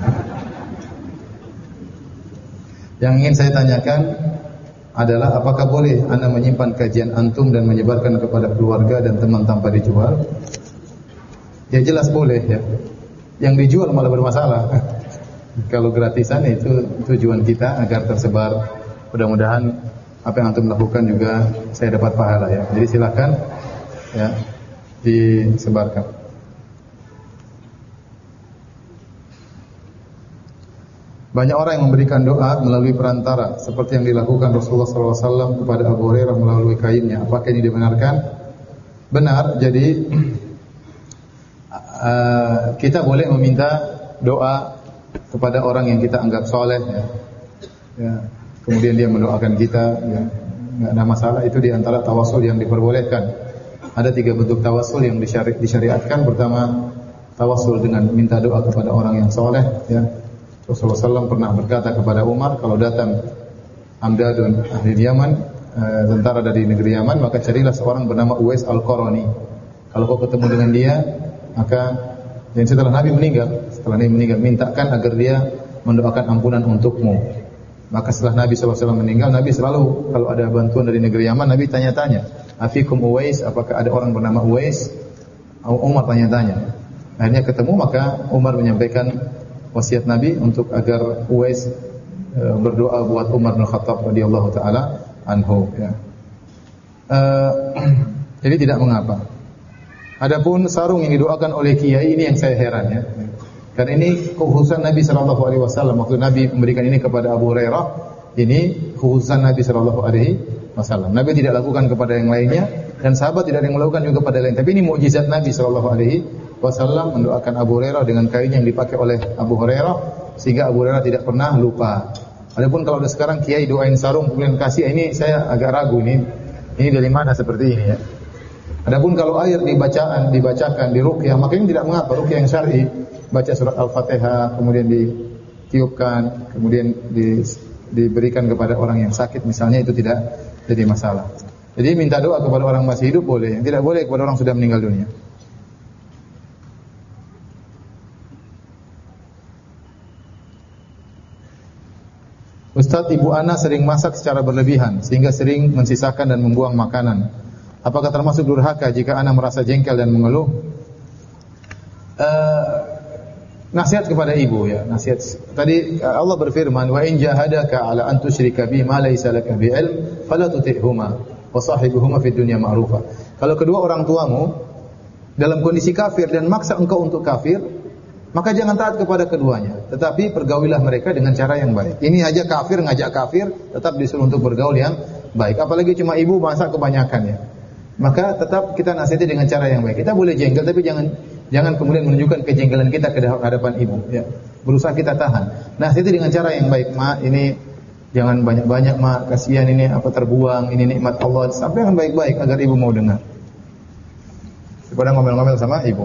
Yang ingin saya tanyakan adalah apakah boleh Anda menyimpan kajian antum dan menyebarkan kepada keluarga dan teman tanpa dijual? Ya jelas boleh ya. Yang dijual malah bermasalah. Kalau gratisan itu tujuan kita agar tersebar. Mudah-mudahan apa yang antum lakukan juga saya dapat pahala ya. Jadi silakan ya disebarkan. Banyak orang yang memberikan doa melalui perantara seperti yang dilakukan Rasulullah sallallahu alaihi wasallam kepada Abu Hurairah melalui kainnya. Apakah ini dibenarkan? Benar. Jadi Uh, kita boleh meminta doa kepada orang yang kita anggap soleh ya. Ya. Kemudian dia mendoakan kita ya. Nggak ada masalah, itu diantara tawasul yang diperbolehkan. Ada tiga bentuk tawasul yang disyari- disyariatkan. Pertama, tawasul dengan minta doa kepada orang yang soleh ya. Rasulullah sallallahu alaihi wasallam pernah berkata kepada Umar, kalau datang Amdadun ahli Yaman, uh, tentara dari negeri Yaman, maka carilah seorang bernama Uwais Al-Qarani. Kalau kau ketemu dengan dia, maka dan setelah Nabi meninggal, setelah Nabi meninggal, mintakan agar dia mendoakan ampunan untukmu. Maka setelah Nabi sallallahu alaihi wasallam meninggal, Nabi selalu kalau ada bantuan dari negeri Yaman, Nabi tanya-tanya, afikum Uwais, apakah ada orang bernama Uwais? Umar tanya-tanya. Akhirnya ketemu, maka Umar menyampaikan wasiat Nabi untuk agar Uwais e, berdoa buat Umar bin Khattab radhiyallahu taala anhu ya. E, jadi tidak mengapa. Adapun sarung yang didoakan oleh kiai, ini yang saya heran ya. Karena ini kekhususan Nabi sallallahu alaihi wasallam. Waktu Nabi memberikan ini kepada Abu Hurairah, ini kekhususan Nabi sallallahu alaihi wasallam. Nabi tidak lakukan kepada yang lainnya dan sahabat tidak ada yang melakukan juga kepada lain. Tapi ini mukjizat Nabi sallallahu alaihi wasallam mendoakan Abu Hurairah dengan kain yang dipakai oleh Abu Hurairah sehingga Abu Hurairah tidak pernah lupa. Adapun kalau ada sekarang kiai doain sarung kemudian kasih, ini saya agak ragu nih. Ini dari mana seperti ini ya? Adapun kalau air dibacaan, dibacakan di ruqyah, maka ini tidak mengapa, ruqyah yang syar'i, baca surat Al-Fatihah, kemudian ditiupkan, kemudian di, diberikan kepada orang yang sakit misalnya, itu tidak jadi masalah. Jadi minta doa kepada orang masih hidup boleh, yang tidak boleh kepada orang sudah meninggal dunia. Ustaz, ibu ana sering masak secara berlebihan sehingga sering mensisakan dan membuang makanan. Apakah termasuk durhaka jika ana merasa jengkel dan mengeluh? Uh, nasihat kepada ibu ya, nasihat. Tadi Allah berfirman, "Wa in jahadaka 'ala an tusyrika bi ma laysa laka bi 'ilm, fala tuti'huma wa sahibuhuma fid dunya ma'rufa." Kalau kedua orang tuamu dalam kondisi kafir dan maksa engkau untuk kafir, maka jangan taat kepada keduanya, tetapi pergaulilah mereka dengan cara yang baik. Ini aja kafir, ngajak kafir, tetap disuruh untuk bergaul yang baik. Apalagi cuma ibu masak kebanyakan ya. Maka tetap kita nasihati dengan cara yang baik. Kita boleh jengkel, tapi jangan jangan kemudian menunjukkan kejengkelan kita ke hadapan ibu. Ya. Berusaha kita tahan. Nasihati dengan cara yang baik. Ma, ini jangan banyak-banyak, ma, kasihan ini apa terbuang, ini nikmat Allah. Sampaikan baik-baik agar ibu mau dengar. Daripada ngomel-ngomel sama ibu.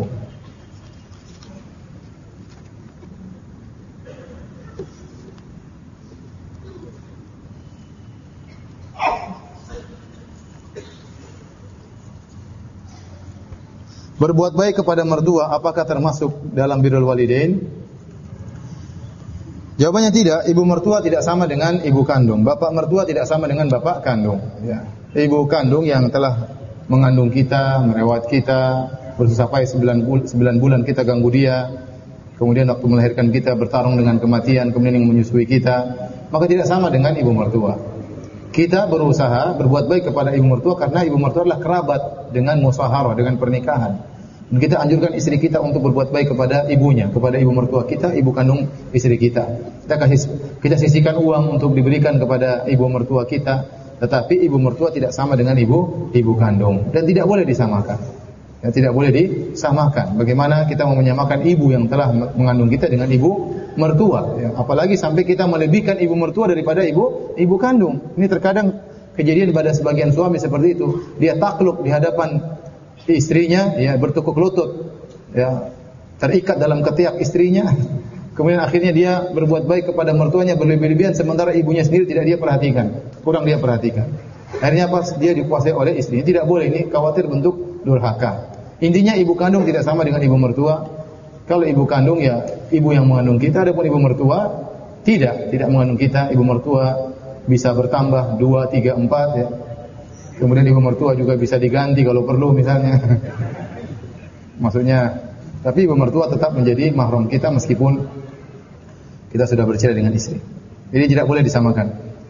Berbuat baik kepada mertua apakah termasuk dalam birrul walidain? Jawabannya tidak, ibu mertua tidak sama dengan ibu kandung, bapak mertua tidak sama dengan bapak kandung. Ya. Ibu kandung yang telah mengandung kita, merawat kita, bersusah payah sembilan bulan kita ganggu dia, kemudian waktu melahirkan kita bertarung dengan kematian, kemudian yang menyusui kita, maka tidak sama dengan ibu mertua. Kita berusaha berbuat baik kepada ibu mertua karena ibu mertua adalah kerabat dengan musyawarah, dengan pernikahan. Dan kita anjurkan istri kita untuk berbuat baik kepada ibunya, kepada ibu mertua kita, ibu kandung istri kita. Kita kasih, kita sisihkan uang untuk diberikan kepada ibu mertua kita, tetapi ibu mertua tidak sama dengan ibu ibu kandung dan tidak boleh disamakan. Ya, tidak boleh disamakan. Bagaimana kita mau menyamakan ibu yang telah mengandung kita dengan ibu mertua? Ya, apalagi sampai kita melebihkan ibu mertua daripada ibu ibu kandung. Ini terkadang kejadian pada sebagian suami seperti itu. Dia takluk di hadapan istrinya, ya, bertukuk lutut, ya, terikat dalam ketiak istrinya. Kemudian akhirnya dia berbuat baik kepada mertuanya berlebih-lebihan sementara ibunya sendiri tidak dia perhatikan, kurang dia perhatikan. Akhirnya pas dia dikuasai oleh istrinya. Tidak boleh, ini khawatir bentuk durhaka. Intinya ibu kandung tidak sama dengan ibu mertua. Kalau ibu kandung ya ibu yang mengandung kita, adapun ibu mertua tidak, tidak mengandung kita. Ibu mertua bisa bertambah dua, tiga, empat, ya. Kemudian ibu mertua juga bisa diganti kalau perlu misalnya. Maksudnya, tapi ibu mertua tetap menjadi mahram kita meskipun kita sudah bercerai dengan istri. Jadi tidak boleh disamakan.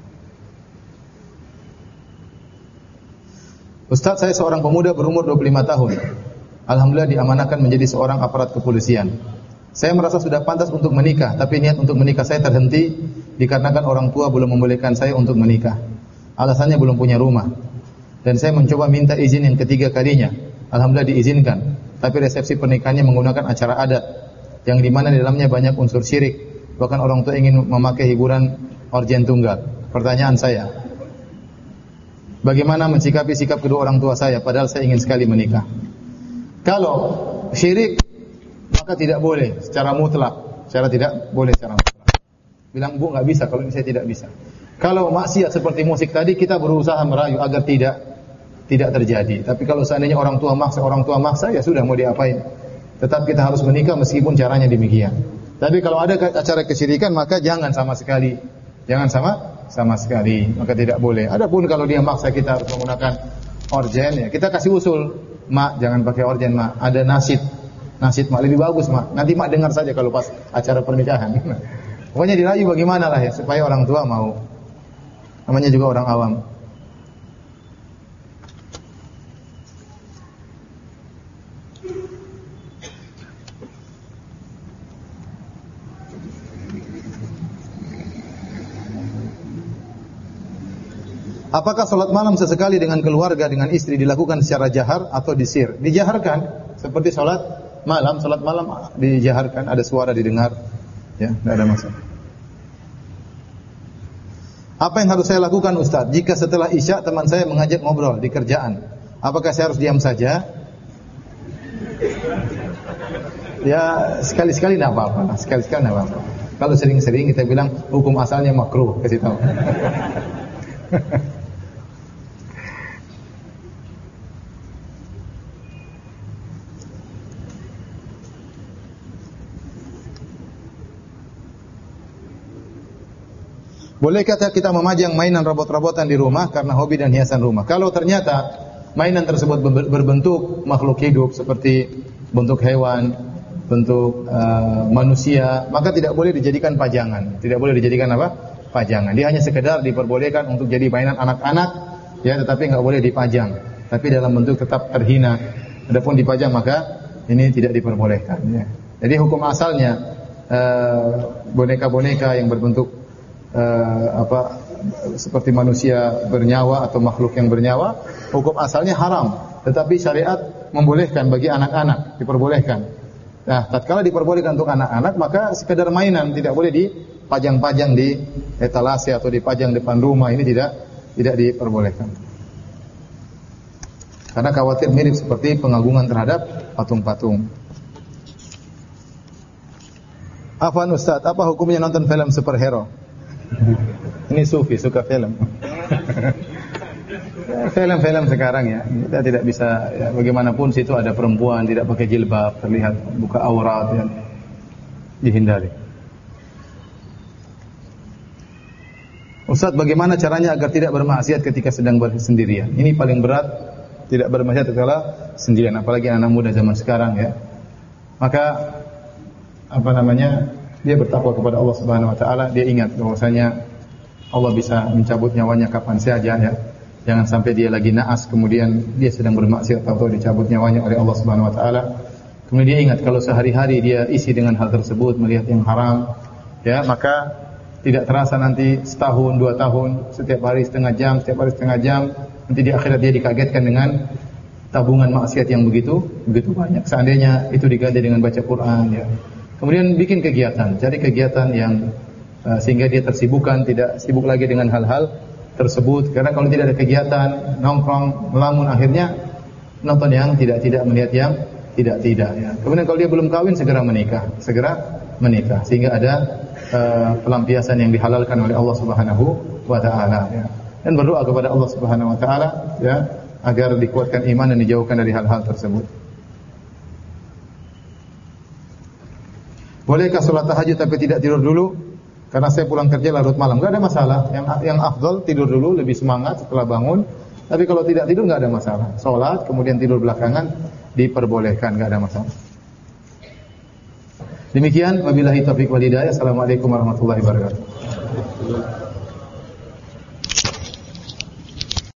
Ustaz, saya seorang pemuda berumur dua puluh lima tahun. Alhamdulillah diamanahkan menjadi seorang aparat kepolisian. Saya merasa sudah pantas untuk menikah, tapi niat untuk menikah saya terhenti dikarenakan orang tua belum membolehkan saya untuk menikah. Alasannya belum punya rumah. Dan saya mencoba minta izin yang ketiga kalinya. Alhamdulillah diizinkan. Tapi resepsi pernikahannya menggunakan acara adat yang di mana di dalamnya banyak unsur syirik. Bahkan orang tua ingin memakai hiburan orjen tunggal. Pertanyaan saya, bagaimana mensikapi sikap kedua orang tua saya padahal saya ingin sekali menikah? Kalau syirik maka tidak boleh secara mutlak. Secara tidak boleh secara mutlak. Bilang, "Bu, enggak bisa kalau ini saya tidak bisa." Kalau maksiat seperti musik tadi kita berusaha merayu agar tidak tidak terjadi. Tapi kalau seandainya orang tua maksa, orang tua maksa, ya sudah, mau diapain. Tetap kita harus menikah meskipun caranya demikian. Tapi kalau ada acara kesyirikan maka jangan sama sekali. Jangan sama sama sekali, maka tidak boleh. Adapun kalau dia maksa kita harus menggunakan orjen, ya kita kasih usul, "Mak, jangan pakai orjen, Mak. Ada nasyid. Nasyid, Mak, lebih bagus, Mak. Nanti Mak dengar saja kalau pas acara pernikahan." Pokoknya dirayu bagaimana lah ya supaya orang tua mau. Namanya juga orang awam. Apakah salat malam sesekali dengan keluarga, dengan istri dilakukan secara jahar atau disir? Dijaharkan, seperti salat malam, salat malam dijaharkan, ada suara didengar, ya, tidak ada masalah. Apa yang harus saya lakukan, Ustaz? Jika setelah Isya teman saya mengajak ngobrol di kerjaan, apakah saya harus diam saja? Ya, sekali-sekali tidak apa-apa, sekali-sekali tidak apa-apa. Kalau sering-sering kita bilang hukum asalnya makruh, kasih tahu. Bolehkah kita memajang mainan robot-robotan di rumah karena hobi dan hiasan rumah? Kalau ternyata mainan tersebut berbentuk makhluk hidup seperti bentuk hewan, bentuk uh, manusia, maka tidak boleh dijadikan pajangan. Tidak boleh dijadikan apa? Pajangan. Dia hanya sekedar diperbolehkan untuk jadi mainan anak-anak, ya, tetapi enggak boleh dipajang. Tapi dalam bentuk tetap terhina. Adapun dipajang maka ini tidak diperbolehkan, ya. Jadi hukum asalnya uh, boneka-boneka yang berbentuk Uh, apa seperti manusia bernyawa atau makhluk yang bernyawa, hukum asalnya haram, tetapi syariat membolehkan bagi anak-anak, diperbolehkan. Nah, tatkala diperbolehkan untuk anak-anak, maka sekedar mainan, tidak boleh dipajang-pajang di etalase atau dipajang depan rumah, ini tidak tidak diperbolehkan. Karena khawatir mirip seperti pengagungan terhadap patung-patung. Afwan Ustaz, apa hukumnya nonton film superhero? Ini sufi, suka film. Film-film sekarang ya, kita tidak bisa, ya, bagaimanapun situ ada perempuan tidak pakai jilbab, terlihat buka aurat, ya, dihindari. Ustaz, bagaimana caranya agar tidak bermaksiat ketika sedang bersendirian? Ini paling berat, tidak bermaksiat ketika sendirian, apalagi anak muda zaman sekarang ya. Maka apa namanya? Dia bertakwa kepada Allah Subhanahu wa taala, dia ingat bahwasanya Allah bisa mencabut nyawanya kapan saja ya. Jangan sampai dia lagi naas kemudian dia sedang bermaksiat atau dicabut nyawanya oleh Allah Subhanahu wa taala. Kemudian dia ingat kalau sehari-hari dia isi dengan hal tersebut, melihat yang haram, ya, maka tidak terasa nanti setahun, dua tahun, setiap hari setengah jam, setiap hari setengah jam, nanti di akhirat dia dikagetkan dengan tabungan maksiat yang begitu begitu banyak. Seandainya itu diganti dengan baca Quran, ya. Kemudian bikin kegiatan, cari kegiatan yang uh, sehingga dia tersibukkan, tidak sibuk lagi dengan hal-hal tersebut. Karena kalau tidak ada kegiatan, nongkrong, melamun, akhirnya nonton yang tidak-tidak, melihat yang tidak-tidak. Ya. Kemudian kalau dia belum kawin, segera menikah, segera menikah, sehingga ada uh, pelampiasan yang dihalalkan oleh Allah Subhanahu wa taala ya. Dan berdoa kepada Allah Subhanahu wa taala ya agar dikuatkan iman dan dijauhkan dari hal-hal tersebut. Bolehkah salat tahajud tapi tidak tidur dulu? Karena saya pulang kerja larut malam. Enggak ada masalah. Yang yang afdal tidur dulu, lebih semangat setelah bangun. Tapi kalau tidak tidur enggak ada masalah. Salat kemudian tidur belakangan diperbolehkan, enggak ada masalah. Demikian wabillahi taufiq wal hidayah. Assalamualaikum warahmatullahi wabarakatuh.